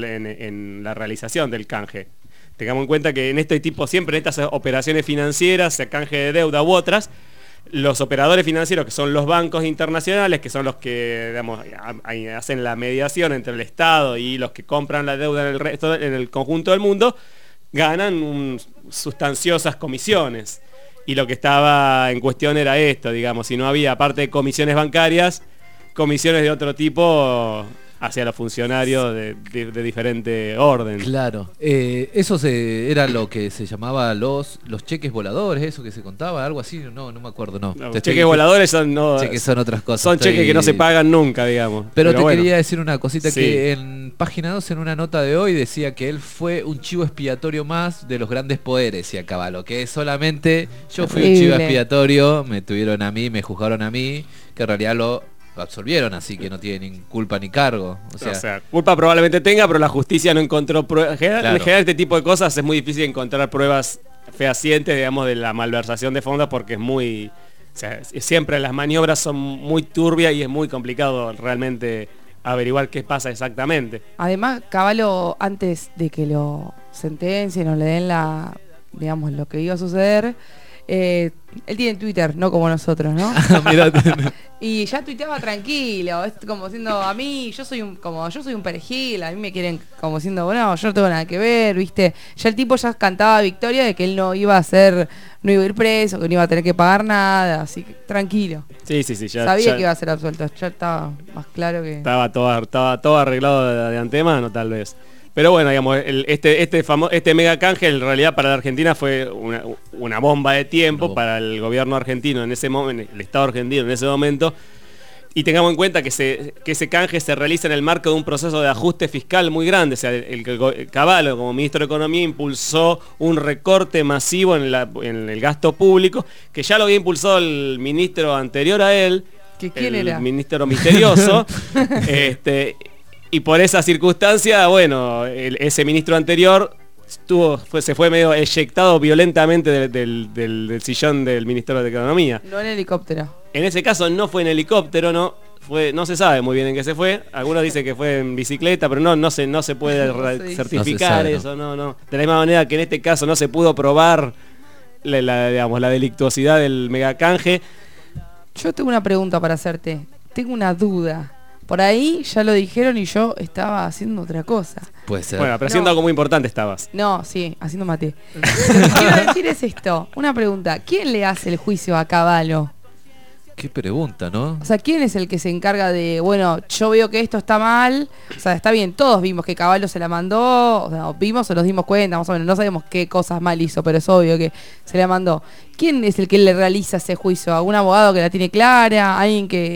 en la realización del canje. Tengamos en cuenta que en este tipo, siempre en estas operaciones financieras, sea canje de deuda u otras, los operadores financieros, que son los bancos internacionales, que son los que, digamos, hacen la mediación entre el Estado y los que compran la deuda en el conjunto del mundo, ganan sustanciosas comisiones. Y lo que estaba en cuestión era esto, digamos, si no había, aparte de comisiones bancarias, comisiones de otro tipo hacia los funcionarios de diferente orden. Claro, eso era lo que se llamaba los cheques voladores, eso que se contaba, algo así, no me acuerdo, no. Los cheques voladores son otras cosas. Son cheques que no se pagan nunca, digamos. Pero te quería decir una cosita, sí, que en Página 2, en una nota de hoy, decía que él fue un chivo expiatorio más de los grandes poderes, decía Cavallo, que solamente yo fui un chivo expiatorio, me tuvieron a mí, me juzgaron a mí, que en realidad lo absolvieron, así que no tiene ni culpa ni cargo. O sea, culpa probablemente tenga, pero la justicia no encontró pruebas. En general este tipo de cosas es muy difícil encontrar pruebas fehacientes, digamos, de la malversación de fondos, porque es muy... O sea, siempre las maniobras son muy turbias y es muy complicado realmente averiguar qué pasa exactamente. Además, Cavallo, antes de que lo sentencien o le den digamos, lo que iba a suceder, él tiene Twitter, no como nosotros, ¿no? Y ya tuiteaba tranquilo, es como diciendo, a mí, yo soy un perejil, a mí me quieren como diciendo, bueno, yo no tengo nada que ver, ¿viste? Ya el tipo ya cantaba victoria de que él no iba a ir preso, que no iba a tener que pagar nada, así que tranquilo. Sí, ya sabía que iba a ser absuelto, ya estaba más claro que... Estaba todo arreglado de antemano, tal vez. Pero bueno, digamos, este mega canje en realidad para la Argentina fue una bomba de tiempo para el gobierno argentino en ese momento, el Estado argentino en ese momento. Y tengamos en cuenta que ese canje se realiza en el marco de un proceso de ajuste fiscal muy grande. O sea, el Cavallo, como ministro de Economía, impulsó un recorte masivo en el gasto público, que ya lo había impulsado el ministro anterior a él, ¿quién era? El ministro misterioso. Y por esa circunstancia, bueno, ese ministro anterior se fue medio eyectado violentamente del sillón del Ministerio de Economía. No en helicóptero. En ese caso no fue en helicóptero, no se sabe muy bien en qué se fue. Algunos dicen que fue en bicicleta, pero no se puede certificar eso, no. De la misma manera que en este caso no se pudo probar la delictuosidad del megacanje. Yo tengo una pregunta para hacerte. Tengo una duda. Por ahí ya lo dijeron y yo estaba haciendo otra cosa. Puede ser. Bueno, pero haciendo algo muy importante estabas. No, sí, haciendo mate. Lo que quiero decir es esto. Una pregunta. ¿Quién le hace el juicio a Cavallo? Qué pregunta, ¿no? O sea, ¿quién es el que se encarga de, bueno, yo veo que esto está mal? O sea, está bien, todos vimos que Cavallo se la mandó, o sea, vimos o nos dimos cuenta, más o menos, no sabemos qué cosas mal hizo, pero es obvio que se la mandó. ¿Quién es el que le realiza ese juicio? ¿Algún abogado que la tiene clara? ¿Alguien que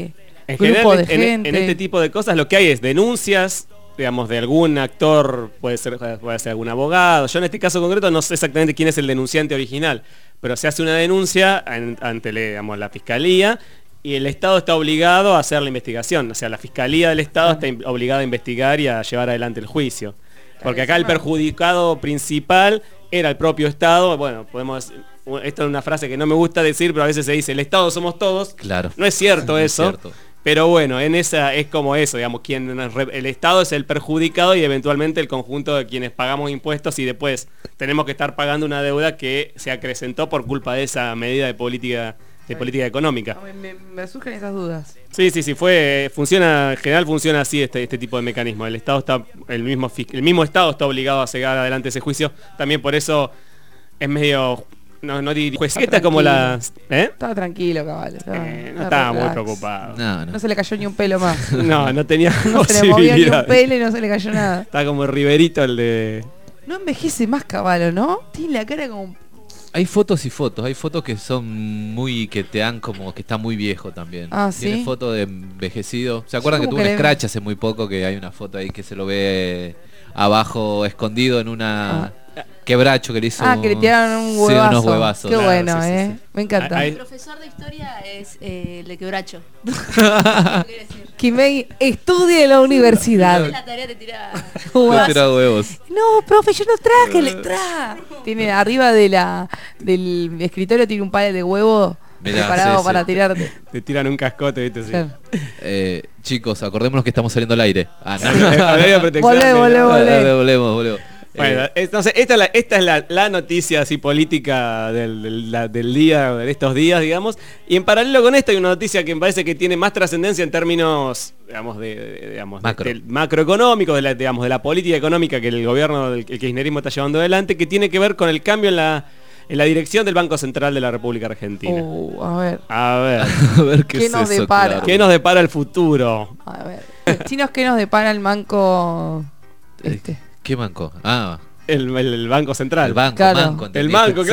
En grupo general, de en gente. este tipo de cosas lo que hay es denuncias, digamos, de algún actor, puede ser algún abogado. Yo en este caso concreto no sé exactamente quién es el denunciante original, pero se hace una denuncia ante digamos, la fiscalía y el Estado está obligado a hacer la investigación. O sea, la fiscalía del Estado está obligada a investigar y a llevar adelante el juicio. Porque acá el perjudicado principal era el propio Estado. Bueno, esto es una frase que no me gusta decir, pero a veces se dice, el Estado somos todos. Claro. No es cierto eso. No es cierto. Pero bueno, en esa es como eso, digamos, el Estado es el perjudicado y eventualmente el conjunto de quienes pagamos impuestos y después tenemos que estar pagando una deuda que se acrecentó por culpa de esa medida de política económica. Me surgen esas dudas. Sí, funciona, en general funciona así este tipo de mecanismo. El Estado está, el mismo Estado está obligado a llevar adelante ese juicio. También por eso es medio no diría juezeta como las. Estaba tranquilo, cabal. No estaba muy preocupado. No se le cayó ni un pelo más. No tenía no se le movió ni un pelo y no se le cayó nada. Está como Riverito el de. No envejece más, caballo, ¿no? Tiene la cara como. Hay fotos y fotos. Hay fotos que son que te dan como que está muy viejo también. Ah, Tiene ¿sí? foto de envejecido. ¿Se acuerdan que tuvo un scratch hace muy poco? Que hay una foto ahí que se lo ve abajo escondido en una quebracho que le hizo. Que le tiraron un huevazo. Sí, unos huevazos. Qué Claro, bueno, sí. Me encanta. Mi profesor de historia es el de quebracho. Quimei estudia en la universidad. La tarea te tira huevos. No, profe, yo no traje letra. Tiene arriba del escritorio tiene un par de huevos preparado para tirarte. Te tiran un cascote, ¿viste? Sí. Claro. Chicos, acordémonos que estamos saliendo al aire. Volvemos. Bueno, entonces esta es la noticia así política del día, de estos días, digamos. Y en paralelo con esto hay una noticia que me parece que tiene más trascendencia en términos, digamos, del macroeconómico, de la política económica que el gobierno del kirchnerismo está llevando adelante, que tiene que ver con el cambio en la dirección del Banco Central de la República Argentina. A ver ¿qué nos depara? Claro. ¿Qué nos depara el futuro? A ver. Chinos, ¿qué nos depara el banco ¿Qué banco? El Banco Central. El banco, claro. el banco,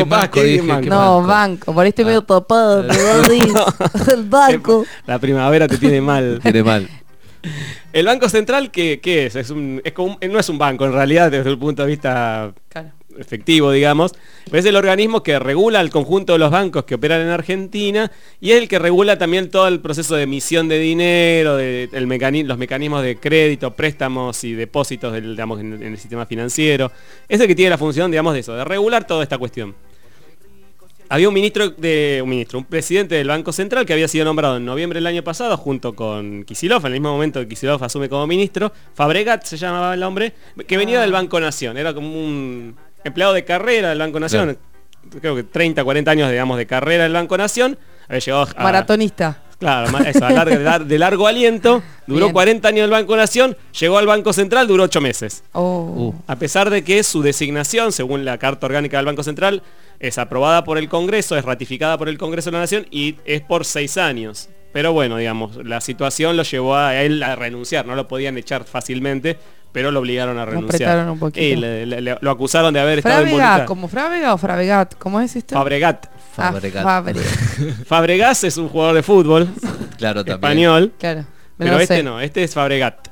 banco. Por este medio topado. El banco. La primavera te tiene mal. Tiene mal. El Banco Central, ¿qué es? No es un banco, en realidad, desde el punto de vista efectivo, digamos. Pero es el organismo que regula el conjunto de los bancos que operan en Argentina y es el que regula también todo el proceso de emisión de dinero, los mecanismos de crédito, préstamos y depósitos en el sistema financiero. Es el que tiene la función, digamos, de regular toda esta cuestión. Había un presidente del Banco Central que había sido nombrado en noviembre del año pasado junto con Kicillof, en el mismo momento que Kicillof asume como ministro. Fabregat se llamaba el hombre, que venía del Banco Nación, era como un empleado de carrera del Banco Nación, creo que 30, 40 años, digamos, de carrera del Banco Nación. Había llegado maratonista. Claro, eso, de largo aliento, duró bien. 40 años del Banco Nación, llegó al Banco Central, duró 8 meses. A pesar de que su designación, según la Carta Orgánica del Banco Central, es aprobada por el Congreso, es ratificada por el Congreso de la Nación y es por 6 años. Pero bueno, digamos, la situación lo llevó a él a renunciar, no lo podían echar fácilmente, pero lo obligaron a renunciar. Un poquito. Lo acusaron de haber estado involucrado. ¿Como Frávega o Fravegat? ¿Cómo es esto? Fabregat. Fabregat es un jugador de fútbol español. Claro. Pero este es Fabregat.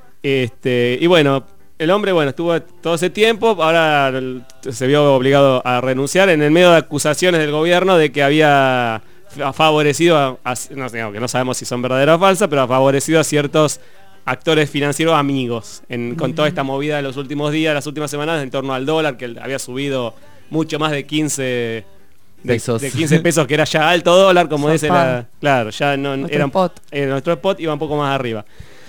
Y bueno, el hombre estuvo todo ese tiempo, ahora se vio obligado a renunciar en el medio de acusaciones del gobierno de que había favorecido que no sabemos si son verdaderas o falsas, pero ha favorecido a ciertos actores financieros amigos con toda esta movida de los últimos días, las últimas semanas en torno al dólar, que había subido mucho más de 15 pesos, que era ya alto dólar, como dice claro, ya no nuestro spot iba un poco más arriba.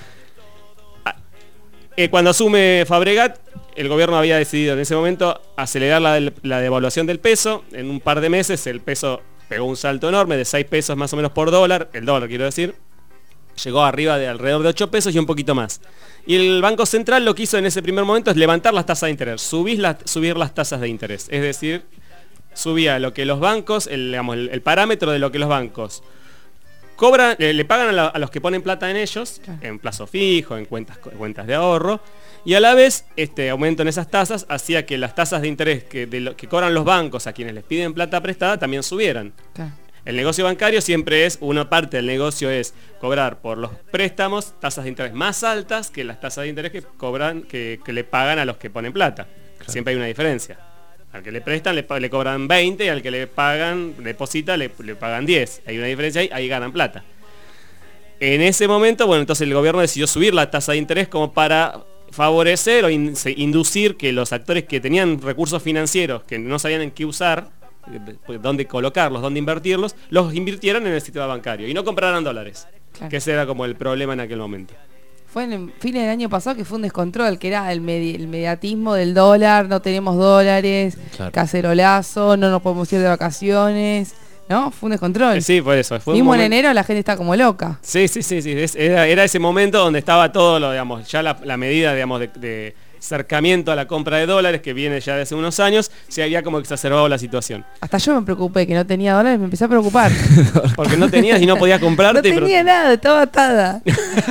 Cuando asume Fabregat, el gobierno había decidido en ese momento acelerar la devaluación del peso. En un par de meses el peso pegó un salto enorme de 6 pesos más o menos por dólar, el dólar quiero decir, llegó arriba de alrededor de 8 pesos y un poquito más. Y el Banco Central lo que hizo en ese primer momento es levantar las tasas de interés, subir las tasas de interés, es decir, subía lo que los bancos, el parámetro de lo que los bancos cobran, le pagan a los que ponen plata en ellos, en plazo fijo, en cuentas de ahorro, y a la vez este aumento en esas tasas hacía que las tasas de interés que cobran los bancos a quienes les piden plata prestada también subieran. El negocio bancario siempre es, una parte del negocio es cobrar por los préstamos tasas de interés más altas que las tasas de interés que cobran, que le pagan a los que ponen plata. Claro. Siempre hay una diferencia. Al que le prestan le cobran 20 y al que le pagan, deposita, le pagan 10. Hay una diferencia ahí ganan plata. En ese momento, bueno, entonces el gobierno decidió subir la tasa de interés como para favorecer o inducir que los actores que tenían recursos financieros que no sabían en qué usar, dónde colocarlos, dónde invertirlos, los invirtieran en el sistema bancario y no compraran dólares. Claro. Que ese era como el problema en aquel momento. Fue en fines del año pasado que fue un descontrol, que era el mediatismo del dólar, no tenemos dólares, claro. Cacerolazo, no nos podemos ir de vacaciones, ¿no? Fue un descontrol. Sí, por eso. Fue mismo en enero la gente está como loca. Sí. Era ese momento donde estaba todo lo, digamos, ya la medida, digamos, de acercamiento a la compra de dólares que viene ya de hace unos años, se había como exacerbado la situación. Hasta yo me preocupé que no tenía dólares, me empecé a preocupar. Porque no tenías y no podías comprarte. No tenía nada, estaba atada.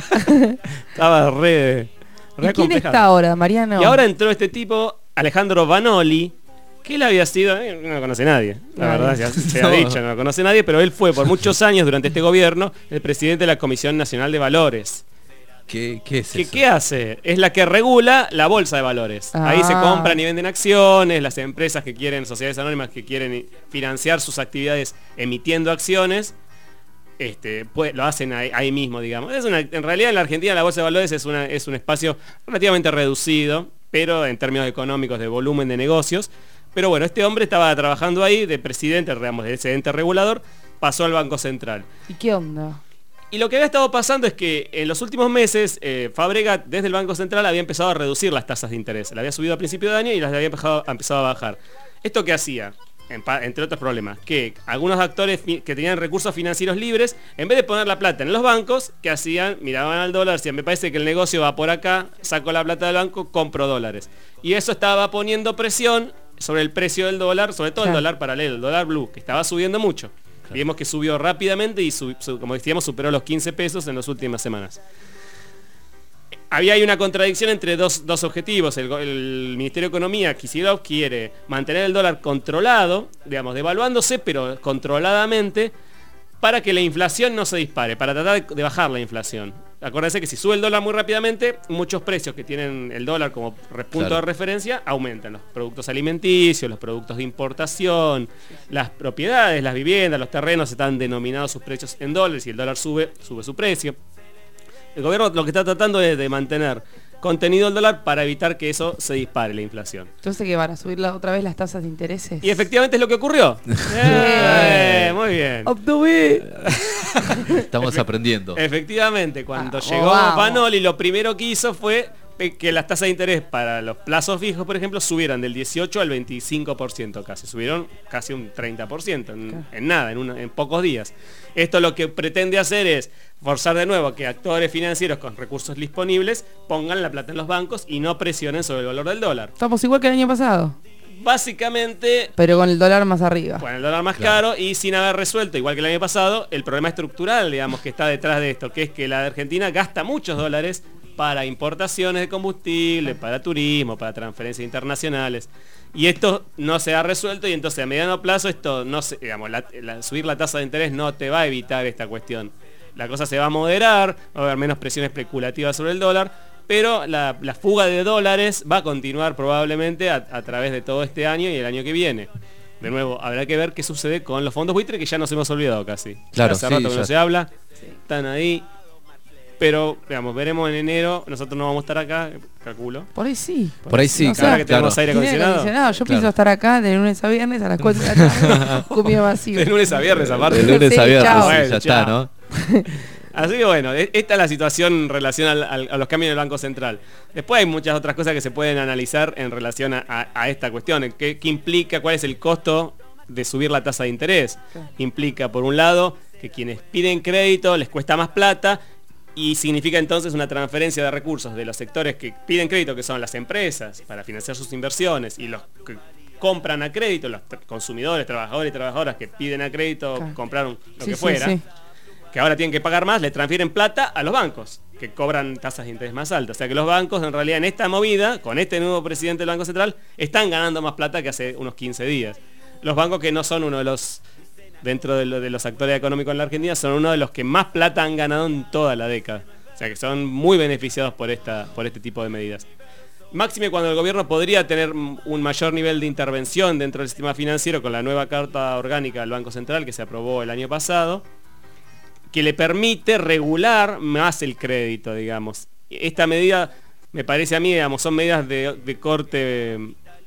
Estaba re ¿Y quién está ahora, Mariano? Y ahora entró este tipo, Alejandro Vanoli, que él había sido, no lo conoce nadie, la verdad, se ha dicho, no lo conoce nadie, pero él fue por muchos años durante este gobierno el presidente de la Comisión Nacional de Valores. ¿Qué es eso? ¿Qué hace? Es la que regula la bolsa de valores. Ahí se compran y venden acciones, las empresas que quieren, sociedades anónimas que quieren financiar sus actividades emitiendo acciones, pues lo hacen ahí mismo, digamos. En realidad en la Argentina la bolsa de valores es un espacio relativamente reducido, pero en términos económicos de volumen de negocios. Pero bueno, este hombre estaba trabajando ahí de presidente, digamos, de ese ente regulador, pasó al Banco Central. ¿Y qué onda? Y lo que había estado pasando es que en los últimos meses Fabregat desde el Banco Central había empezado a reducir las tasas de interés. La había subido a principio de año y las había empezado a bajar. ¿Esto qué hacía? Entre otros problemas, que algunos actores que tenían recursos financieros libres, en vez de poner la plata en los bancos, ¿qué hacían? Miraban al dólar, decían, me parece que el negocio va por acá, saco la plata del banco, compro dólares. Y eso estaba poniendo presión sobre el precio del dólar, sobre todo el dólar paralelo, el dólar blue, que estaba subiendo mucho. Y vemos que subió rápidamente y, como decíamos, superó los 15 pesos en las últimas semanas. Había ahí una contradicción entre dos objetivos. El Ministerio de Economía, Kicillof, quiere mantener el dólar controlado, digamos, devaluándose, pero controladamente, para que la inflación no se dispare, para tratar de bajar la inflación. Acuérdense que si sube el dólar muy rápidamente, muchos precios que tienen el dólar como punto de referencia aumentan. Los productos alimenticios, los productos de importación, las propiedades, las viviendas, los terrenos están denominados sus precios en dólares y el dólar sube su precio. El gobierno lo que está tratando es de mantener contenido el dólar para evitar que eso se dispare, la inflación. Entonces, ¿que van a subir otra vez las tasas de intereses? Y efectivamente es lo que ocurrió. Muy bien. Obtuve. Estamos aprendiendo. Efectivamente, cuando llegó Vanoli, lo primero que hizo fue que las tasas de interés para los plazos fijos, por ejemplo, subieran del 18 al 25% casi. Subieron casi un 30% en nada, en pocos días. Esto lo que pretende hacer es forzar de nuevo que actores financieros con recursos disponibles pongan la plata en los bancos y no presionen sobre el valor del dólar. Estamos igual que el año pasado. Básicamente... Pero con el dólar más arriba. Con el dólar más caro y sin haber resuelto, igual que el año pasado, el problema estructural, digamos, que está detrás de esto, que es que la Argentina gasta muchos dólares para importaciones de combustible, para turismo, para transferencias internacionales. Y esto no se ha resuelto y entonces a mediano plazo esto no se, digamos, subir la tasa de interés no te va a evitar esta cuestión. La cosa se va a moderar, va a haber menos presión especulativa sobre el dólar, pero la fuga de dólares va a continuar probablemente a través de todo este año y el año que viene. De nuevo, habrá que ver qué sucede con los fondos buitre, que ya nos hemos olvidado casi. Claro, hace rato que no se habla, están ahí. Pero, digamos, veremos en enero, nosotros no vamos a estar acá, calculo. Por ahí sí. Por ahí sí, no, claro. Que tenemos aire acondicionado. Yo pienso estar acá de lunes a viernes a las 4 de la tarde. Comida masiva. De lunes a viernes aparte. De lunes a viernes, chao. sí, ya está, ¿no? Así que bueno, esta es la situación en relación a los cambios del Banco Central. Después hay muchas otras cosas que se pueden analizar en relación a esta cuestión. ¿Qué implica? ¿Cuál es el costo de subir la tasa de interés? Implica, por un lado, que quienes piden crédito les cuesta más plata. Y significa entonces una transferencia de recursos de los sectores que piden crédito, que son las empresas, para financiar sus inversiones, y los que compran a crédito, los consumidores, trabajadores y trabajadoras que piden a crédito, compraron lo que fuera, que ahora tienen que pagar más, le transfieren plata a los bancos, que cobran tasas de interés más altas. O sea que los bancos, en realidad, en esta movida, con este nuevo presidente del Banco Central, están ganando más plata que hace unos 15 días. Los bancos que no son uno de los dentro de los actores económicos en la Argentina, son uno de los que más plata han ganado en toda la década. O sea que son muy beneficiados por este tipo de medidas. Máxime cuando el gobierno podría tener un mayor nivel de intervención dentro del sistema financiero con la nueva Carta Orgánica del Banco Central que se aprobó el año pasado, que le permite regular más el crédito, digamos. Esta medida, me parece a mí, digamos, son medidas de corte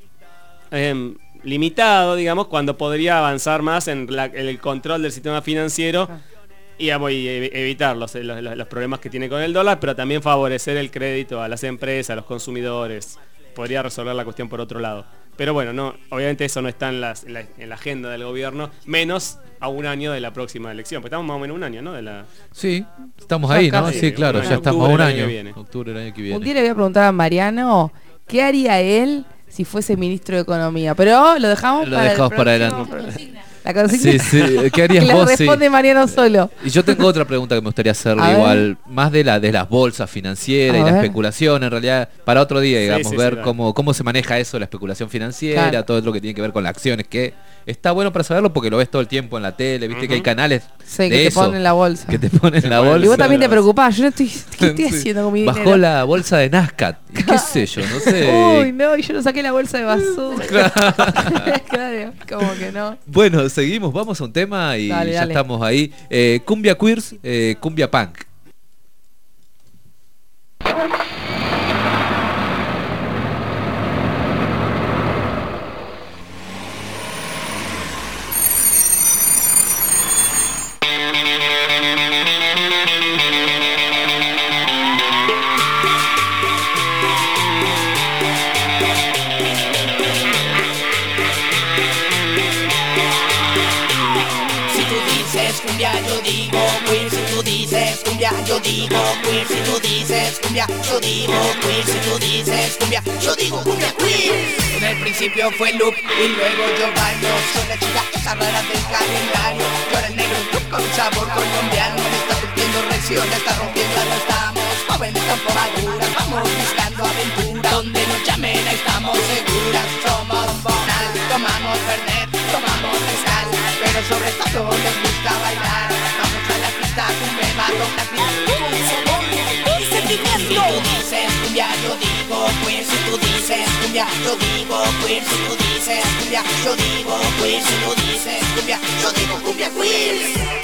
limitado, digamos, cuando podría avanzar más en el control del sistema financiero y evitar los problemas que tiene con el dólar, pero también favorecer el crédito a las empresas, a los consumidores. Podría resolver la cuestión por otro lado. Pero bueno, no, obviamente eso no está en la agenda del gobierno, menos a un año de la próxima elección. Pues estamos más o menos un año, ¿no? Sí, estamos ahí, ¿no? Sí, claro, ya estamos a un año. Octubre del año que viene. Un día le voy a preguntar a Mariano qué haría él si fuese ministro de Economía, pero lo dejamos para adelante. La consigna. Sí, ¿qué harías que vos? Le responde Mariano solo. Y yo tengo otra pregunta que me gustaría hacerle igual, más de las bolsas financieras y la especulación, en realidad, para otro día, digamos, ver cómo se maneja eso, la especulación financiera, todo lo que tiene que ver con las acciones, que está bueno para saberlo porque lo ves todo el tiempo en la tele, viste que hay canales que te ponen la bolsa. Que te ponen la bolsa. Y vos también te preocupás, yo no estoy, ¿qué estoy haciendo con mi dinero? Bajó la bolsa de Nascat, qué sé yo, no sé. Uy, no, y yo no saqué la bolsa de basura. Claro, como que no. Bueno, seguimos, vamos a un tema y dale. Ya estamos ahí. Cumbia Queers, Cumbia Punk. Yo digo queer, si tú dices cumbia, yo digo queer, si tú dices cumbia, yo digo queer, si tú dices cumbia, yo digo cumbia queer. En el principio fue loop y luego yo bailo, soy la chica esa rara del calendario. Yo era el negro loop con sabor colombiano, me está curtiendo reacción, está rompiendo, no estamos jóvenes tampoco maduras, vamos buscando aventura, donde nos llamen estamos seguras, somos bonas, tomamos Fernet, tomamos mezcal, pero sobre todo les gusta bailar. Vamos a la pista, cumbia, bato la pista. Si tú dices cumbia, yo digo queer. Si tú dices cumbia, yo digo queer. Si tú dices cumbia, yo digo queer. Si tú dices cumbia, yo digo cumbia queer.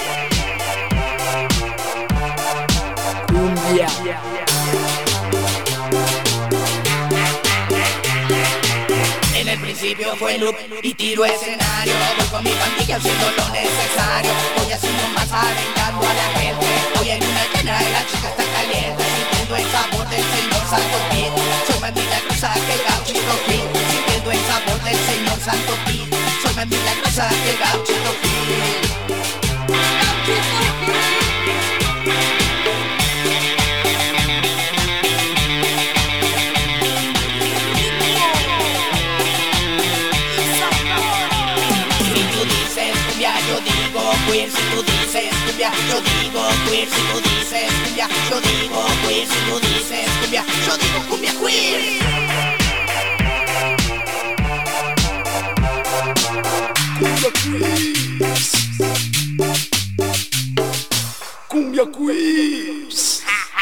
Cumbia. En el principio fue loop y tiro escenario. Voy con mi pandilla haciendo lo necesario. Voy haciendo más arengando a la gente. Voy en una llena y la chica está caliente, sintiendo el sabor del señor Santo Pit. Soy más milagrosa que el gauchito Pit, sintiendo el sabor del señor Santo Pit. Soy más milagrosa que el gauchito Pit. Yo digo queer, si tú dices cumbia, yo digo queer, si tú dices cumbia, yo digo queer, si tú dices cumbia, yo digo cumbia queer. Cumbia queers. Cumbia queers.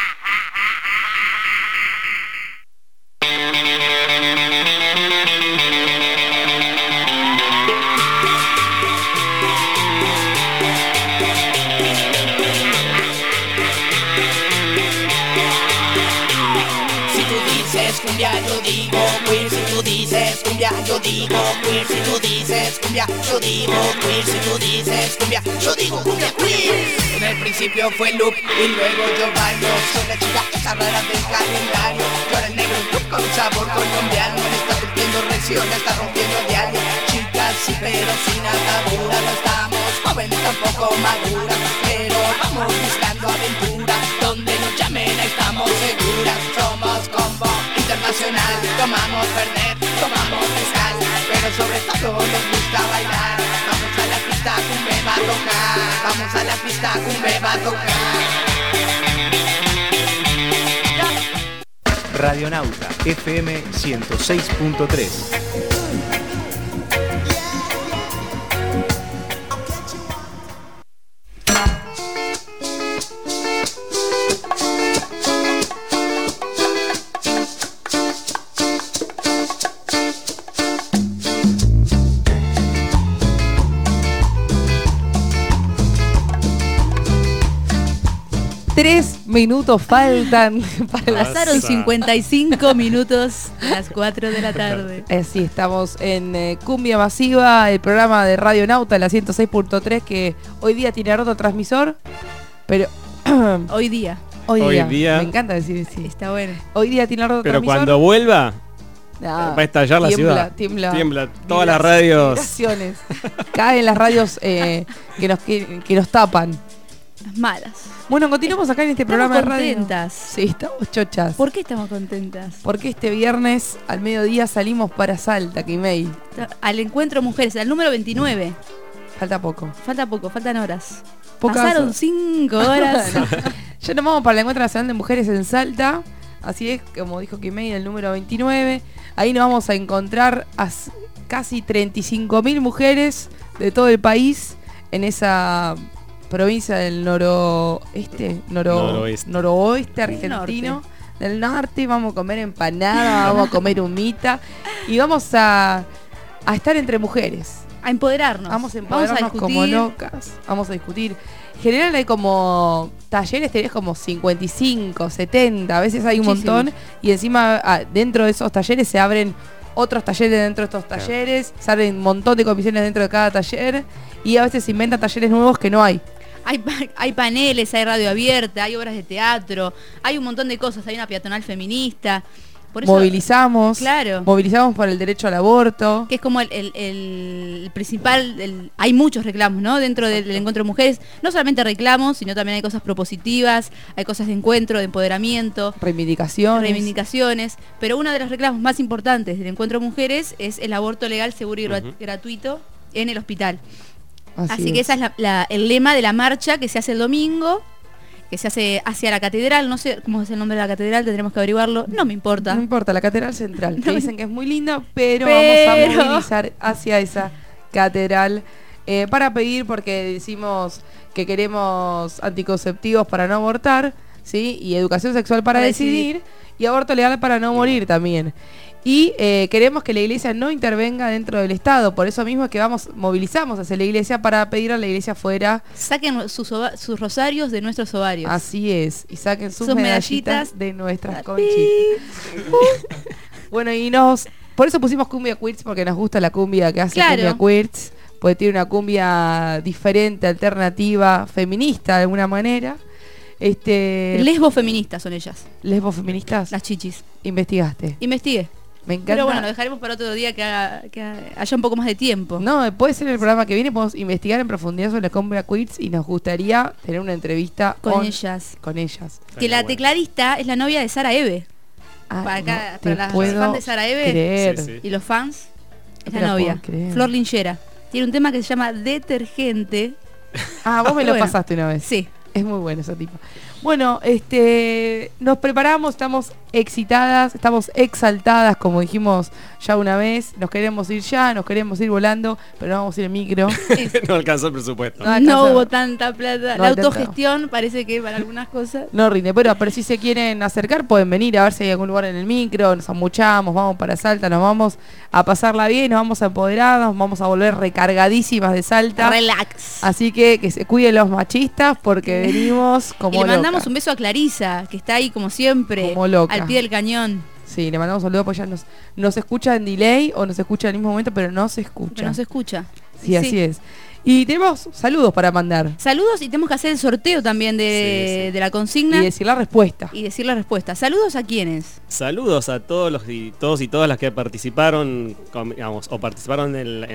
Cumbia, yo digo queer, si tú dices cumbia, yo digo queer, si tú dices cumbia, yo digo queer, si tú dices cumbia, yo digo cumbia queer. En el principio fue loop y luego yo bailo, soy la chica esa rara del calendario. Yo era el negro loop con sabor colombiano, me está curtiendo reacción, está rompiendo el diario. Chicas sí, pero sin ataduras, no estamos jóvenes tampoco maduras, pero vamos buscando aventura, donde nos llamen estamos seguras. Somos combo internacional, tomamos Fernet, tomamos mezcal, pero sobre todo nos gusta bailar. Vamos a la pista, cumbia va a tocar. Vamos a la pista, cumbia va a tocar. Radionauta FM 106.3. 3 minutos faltan para las... Pasaron 55 minutos a las 4 de la tarde. Sí, estamos en Cumbia Masiva, el programa de Radio Nauta, la 106.3, que hoy día tiene roto transmisor, pero... Hoy día. Hoy día. Me encanta decir sí. Está bueno. Hoy día tiene roto Pero transmisor. Cuando vuelva, No, va a estallar la ciudad. Tiembla. Todas las radios. Vibraciones. Caen las radios que nos tapan. Las malas. Bueno, continuamos acá en este Estamos programa de radio. contentas. Sí, estamos chochas. ¿Por qué estamos contentas? Porque este viernes al mediodía salimos para Salta, Quimei. Al encuentro mujeres, al número 29. Falta poco. Faltan horas. Pocas Pasaron horas. 5 horas. Ya nos vamos para el Encuentro Nacional de Mujeres en Salta. Así es, como dijo Quimei, el número 29. Ahí nos vamos a encontrar a casi 35.000 mujeres de todo el país en esa provincia del noroeste argentino. Del norte. Vamos a comer empanada, vamos a comer humita y vamos a estar entre mujeres. A empoderarnos. Vamos a empoderarnos como locas. Vamos a discutir. En general hay como talleres, tenés como 55, 70, a veces hay un montón. Y encima dentro de esos talleres se abren otros talleres dentro de estos talleres. Se abren un montón de comisiones dentro de cada taller. Y a veces se inventan talleres nuevos que no hay. Hay paneles, hay radio abierta, hay obras de teatro, hay un montón de cosas, hay una peatonal feminista. Por eso, movilizamos por el derecho al aborto, que es como el principal. Hay muchos reclamos, ¿no? Dentro del encuentro de mujeres, no solamente reclamos, sino también hay cosas propositivas, hay cosas de encuentro, de empoderamiento, reivindicaciones. Pero uno de los reclamos más importantes del encuentro de mujeres es el aborto legal, seguro y gratuito en el hospital. Así que esa es el lema de la marcha que se hace el domingo, que se hace hacia la catedral. No sé cómo es el nombre de la catedral, tendremos que averiguarlo. No me importa. No me importa, la catedral central. Que dicen que es muy linda, pero vamos a movilizar hacia esa catedral para pedir, porque decimos que queremos anticonceptivos para no abortar, ¿sí? Y educación sexual para decidir, y aborto legal para no morir también. Y queremos que la iglesia no intervenga dentro del Estado. Por eso mismo es que movilizamos hacia la iglesia para pedir a la iglesia afuera. Saquen sus rosarios de nuestros ovarios. Así es. Y saquen sus medallitas de nuestras conchitas. Bueno, por eso pusimos Cumbia Queers, porque nos gusta la cumbia que hace Cumbia Queers. Porque tiene una cumbia diferente, alternativa, feminista de alguna manera. Lesbo feministas son ellas. ¿Lesbo feministas? Las chichis. ¿Investigaste? Investigué. Me encanta. Pero bueno, lo dejaremos para otro día que haya un poco más de tiempo. No, puede ser el programa que viene, podemos investigar en profundidad sobre la Cumbia Queers y nos gustaría tener una entrevista con ellas. Que la tecladista es la novia de Sara Eve. Para las fans de Sara Eve y los fans, es la novia. Flor Linchera. Tiene un tema que se llama Detergente. Vos me lo pasaste una vez. Sí. Es muy bueno ese tipo. Bueno, nos preparamos, estamos excitadas, estamos exaltadas, como dijimos ya una vez. Nos queremos ir ya, nos queremos ir volando, pero no vamos a ir en micro. No alcanzó el presupuesto. No hubo tanta plata. La autogestión parece que para algunas cosas no rinde, pero si se quieren acercar pueden venir a ver si hay algún lugar en el micro. Nos amuchamos, vamos para Salta, nos vamos a pasarla bien, nos vamos a empoderar, nos vamos a volver recargadísimas de Salta. Relax. Así que se cuiden los machistas porque venimos como le mandamos un beso a Clarisa, que está ahí como siempre, como loca, al pie del cañón. Sí, le mandamos un saludo porque ya nos escucha en delay o nos escucha al mismo momento, pero no se escucha. Pero no se escucha. Sí, así es. Y tenemos saludos para mandar. Saludos y tenemos que hacer el sorteo también de la consigna. Y decir la respuesta. ¿Saludos a quiénes? Saludos a todos y todas las que participaron, o participaron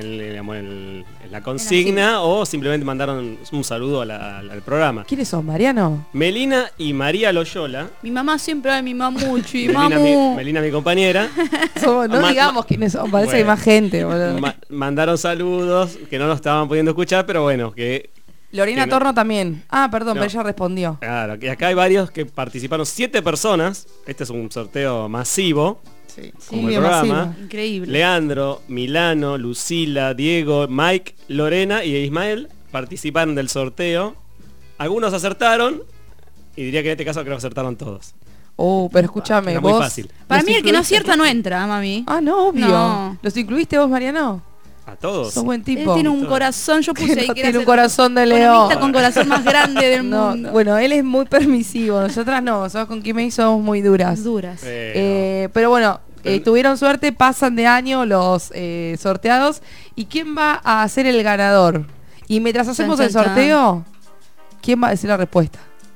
en la consigna o simplemente mandaron un saludo al programa. ¿Quiénes son, Mariano? Melina y María Loyola. Mi mamá siempre es mi mamuchi. Melina, mi compañera. No digamos quiénes son, parece que hay más gente. Mandaron saludos que no nos estaban pudiendo escuchar, pero bueno, que... Lorena Torno también. Pero ella respondió. Claro, que acá hay varios que participaron, 7 personas. Este es un sorteo masivo. Como el programa. Masivo. Increíble. Leandro, Milano, Lucila, Diego, Mike, Lorena y Ismael participaron del sorteo. Algunos acertaron y diría que en este caso creo que acertaron todos. Pero escúchame, vos... Muy fácil. Para mí el que no acierta no entra, mami. No, obvio. No. ¿Los incluiste vos, Mariano? A todos. Sos buen Él tipo. tiene un corazón, yo puse ahí que Tiene un corazón de león. economista con corazón más grande del No, mundo. bueno, él es muy permisivo. Nosotras no, nosotros con Kimei somos muy duras. Duras. Pero bueno, tuvieron suerte, pasan de año los sorteados. ¿Y quién va a ser el ganador? Y mientras hacemos Chan, el chan, sorteo, ¿quién va a decir la respuesta?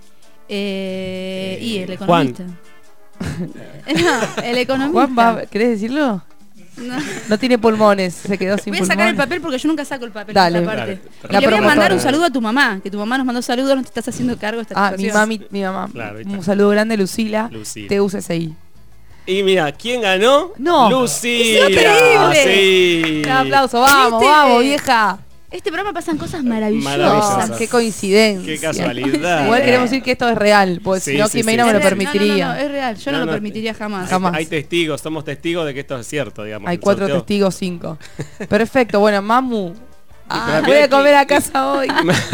Y el economista. No, el economista. Juan, ¿querés decirlo? No. No tiene pulmones, se quedó sin Voy a pulmones. sacar el papel porque yo nunca saco el papel. Dale. En esta parte. Dale. Y La le voy a mandar promotora. un saludo a tu mamá, que tu mamá nos mandó saludos, no te estás haciendo cargo de esta Mi situación. mamá. Claro, ahí está. Un saludo grande, Lucila. Lucila. TUCCI. Y mira, ¿quién ganó? No. Lucila. ¡Es increíble! Sí. Un aplauso, vamos, ¿Viste? vamos, vieja. Este programa pasan cosas maravillosas. Maravillosas. Qué coincidencia. Qué casualidad. Igual queremos decir que esto es real, porque Sí, si no, sí, Kimei sí. no me lo Es real. permitiría. No, es real. Yo no, No, lo no. permitiría jamás. Hay testigos, somos testigos de que esto es cierto, digamos. Hay El 4 sorteo. testigos, 5. Perfecto, bueno, Mamu. pero Voy a aquí- comer a casa hoy.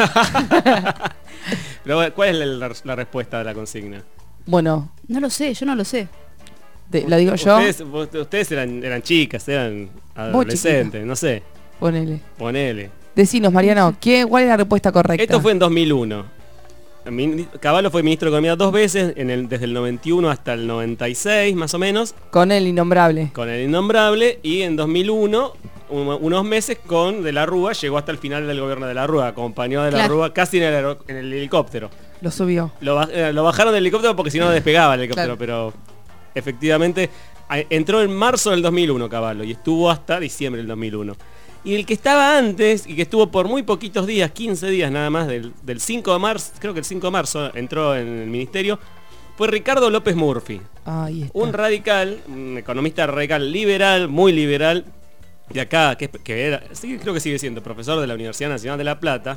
Pero bueno, ¿cuál es la respuesta de la consigna? Bueno, No lo sé, yo no lo sé. lo digo yo. Ustedes eran chicas, eran adolescentes, no sé. Ponele. Decinos, Mariano, ¿cuál es la respuesta correcta? Esto fue en 2001. Cavallo fue ministro de Economía 2 veces, desde el 91 hasta el 96, más o menos. Con el innombrable. Con el innombrable. Y en 2001, unos meses con De la Rúa, llegó hasta el final del gobierno de la Rúa. Acompañó a De la Claro. Rúa casi en el helicóptero. Lo subió. Lo bajaron del helicóptero porque si no despegaba el helicóptero, Claro. pero efectivamente entró en marzo del 2001 Cavallo y estuvo hasta diciembre del 2001. Y el que estaba antes y que estuvo por muy poquitos días, 15 días nada más, del 5 de marzo, creo que el 5 de marzo entró en el ministerio, fue Ricardo López Murphy. Ahí está. Un radical, un economista radical liberal, muy liberal, de acá, que era, sí, creo que sigue siendo profesor de la Universidad Nacional de La Plata.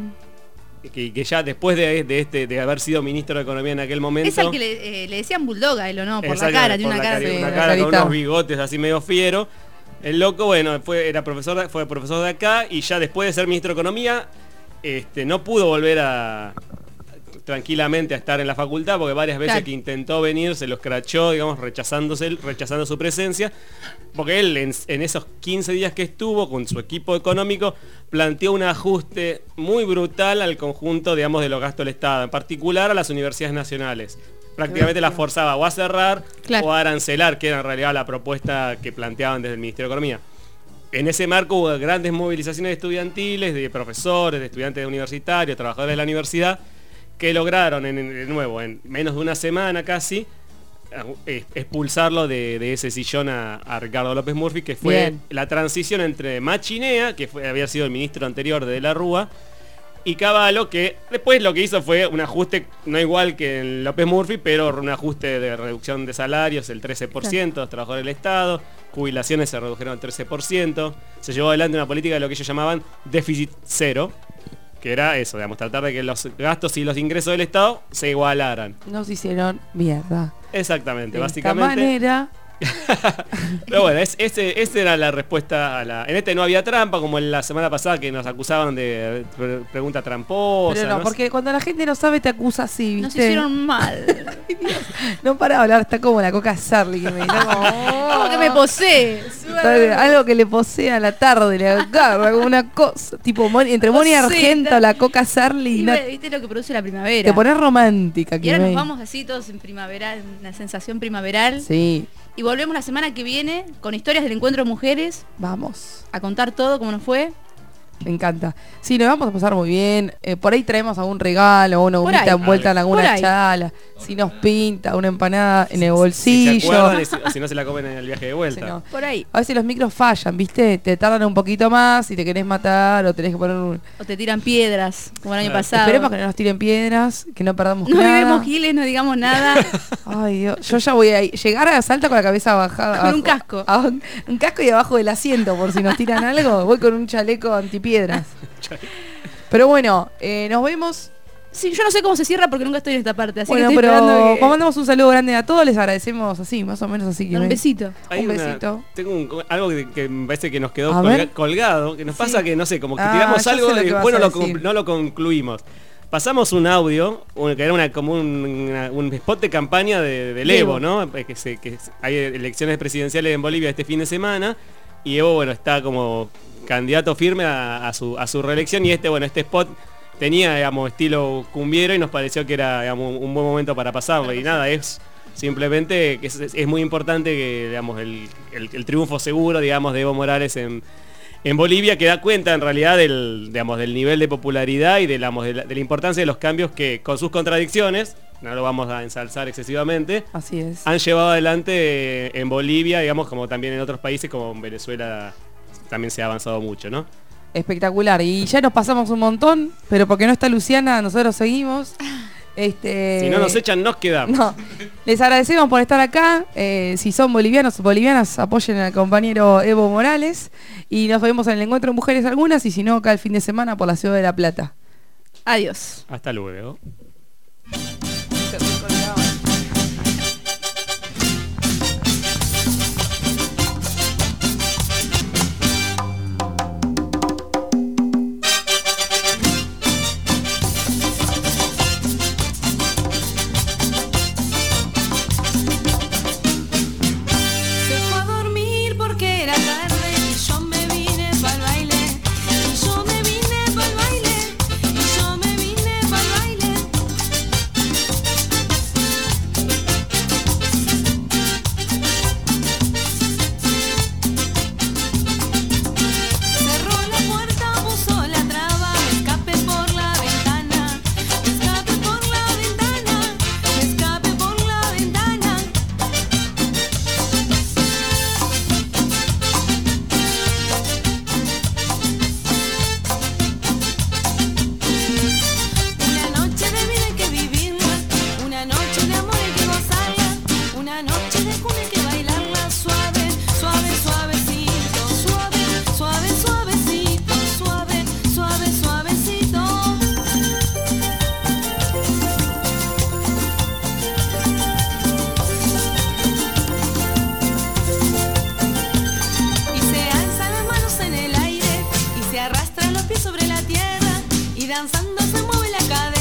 Que ya después de haber sido ministro de Economía en aquel momento... Es al que le decían bulldog a él, ¿o no? Por la Exactamente, cara, tiene por una la cara. una cara con unos bigotes así medio fiero. El loco, bueno, fue profesor de acá y ya después de ser ministro de Economía, no pudo volver tranquilamente a estar en la facultad porque varias veces Claro. que intentó venir se lo escrachó, digamos, rechazando su presencia, porque él en esos 15 días que estuvo con su equipo económico planteó un ajuste muy brutal al conjunto, digamos, de los gastos del Estado, en particular a las universidades nacionales. Prácticamente las forzaba o a cerrar o a arancelar, que era en realidad la propuesta que planteaban desde el Ministerio de Economía. En ese marco hubo grandes movilizaciones estudiantiles, de profesores, de estudiantes universitarios, trabajadores de la universidad, que lograron, de nuevo, en menos de una semana casi, expulsarlo de ese sillón a Ricardo López Murphy, que fue Bien. la transición entre Machinea, que había sido el ministro anterior de la Rúa, y Cavallo, que después lo que hizo fue un ajuste, no igual que en López Murphy, pero un ajuste de reducción de salarios, el 13%, los trabajadores del Estado, jubilaciones se redujeron al 13%, se llevó adelante una política de lo que ellos llamaban déficit cero, que era eso, digamos, tratar de que los gastos y los ingresos del Estado se igualaran. Nos hicieron mierda. Exactamente, De básicamente. esta manera. Pero bueno, esa era la respuesta a la... En no había trampa, como en la semana pasada que nos acusaban de pregunta tramposa. Pero no, porque cuando la gente no sabe te acusa así, ¿viste? Nos hicieron mal. No para de hablar, está como la Coca Sarli que me Como que me posee. algo que le posee a la tarde, le agarra como una cosa, tipo entre Moni Posee, Argento, la Coca Sarli, Y no- viste lo que produce la primavera. te pones romántica, Y ahora nos Kimei. vamos así todos en primavera, una sensación primaveral. Sí, Y volvemos la semana que viene con historias del encuentro de mujeres. vamos. A contar todo, cómo nos fue. Me encanta. Sí, nos vamos a pasar muy bien. Por ahí traemos algún regalo, una Por humita ahí. envuelta en Por alguna ahí. chala. Si nos pinta, una empanada en el Si se bolsillo. acuerdan, si no se la comen en el viaje de vuelta. Sí, no. Por ahí. A veces los micros fallan, ¿viste? Te tardan un poquito más y te querés matar o tenés que poner un... O te tiran piedras, como el año pasado. Esperemos que no nos tiren piedras, que no perdamos No nada. vivimos giles, no digamos nada. Ay, Dios. Yo ya voy a llegar a Salta con la cabeza bajada. Con un abajo. casco. Un casco y abajo del asiento, por si nos tiran algo. Voy con un chaleco antipiedras. Pero bueno, nos vemos. Sí, yo no sé cómo se cierra porque nunca estoy en esta parte. Así Bueno, que estoy esperando pero que... mandamos un saludo grande a todos, les agradecemos así, más o menos así. Que Un me- besito. Hay Un una- besito. Tengo algo que me parece que nos quedó A ver. colgado, que nos Sí. pasa que no sé, como que Ah, tiramos ya algo sé lo y que vas bueno a lo decir. no lo concluimos. Pasamos un audio, que era como un spot de campaña del Evo, ¿no? Que hay elecciones presidenciales en Bolivia este fin de semana y Evo, bueno, está como candidato firme a su reelección, y este spot tenía, digamos, estilo cumbiero y nos pareció que era, digamos, un buen momento para pasarlo. Y nada, es simplemente que es muy importante que, digamos, el triunfo seguro, digamos, de Evo Morales en Bolivia, que da cuenta en realidad del nivel de popularidad y de la importancia de los cambios que, con sus contradicciones, no lo vamos a ensalzar excesivamente, así es, han llevado adelante en Bolivia, digamos, como también en otros países, como en Venezuela también se ha avanzado mucho, ¿no? Espectacular. Y ya nos pasamos un montón, pero porque no está Luciana, nosotros seguimos. Si no nos echan, nos quedamos. No. Les agradecemos por estar acá. Si son bolivianos o bolivianas, apoyen al compañero Evo Morales. Y nos vemos en el encuentro de mujeres algunas, y si no, acá el fin de semana por la ciudad de La Plata. Adiós. Hasta luego. Danzando se mueve la cadera.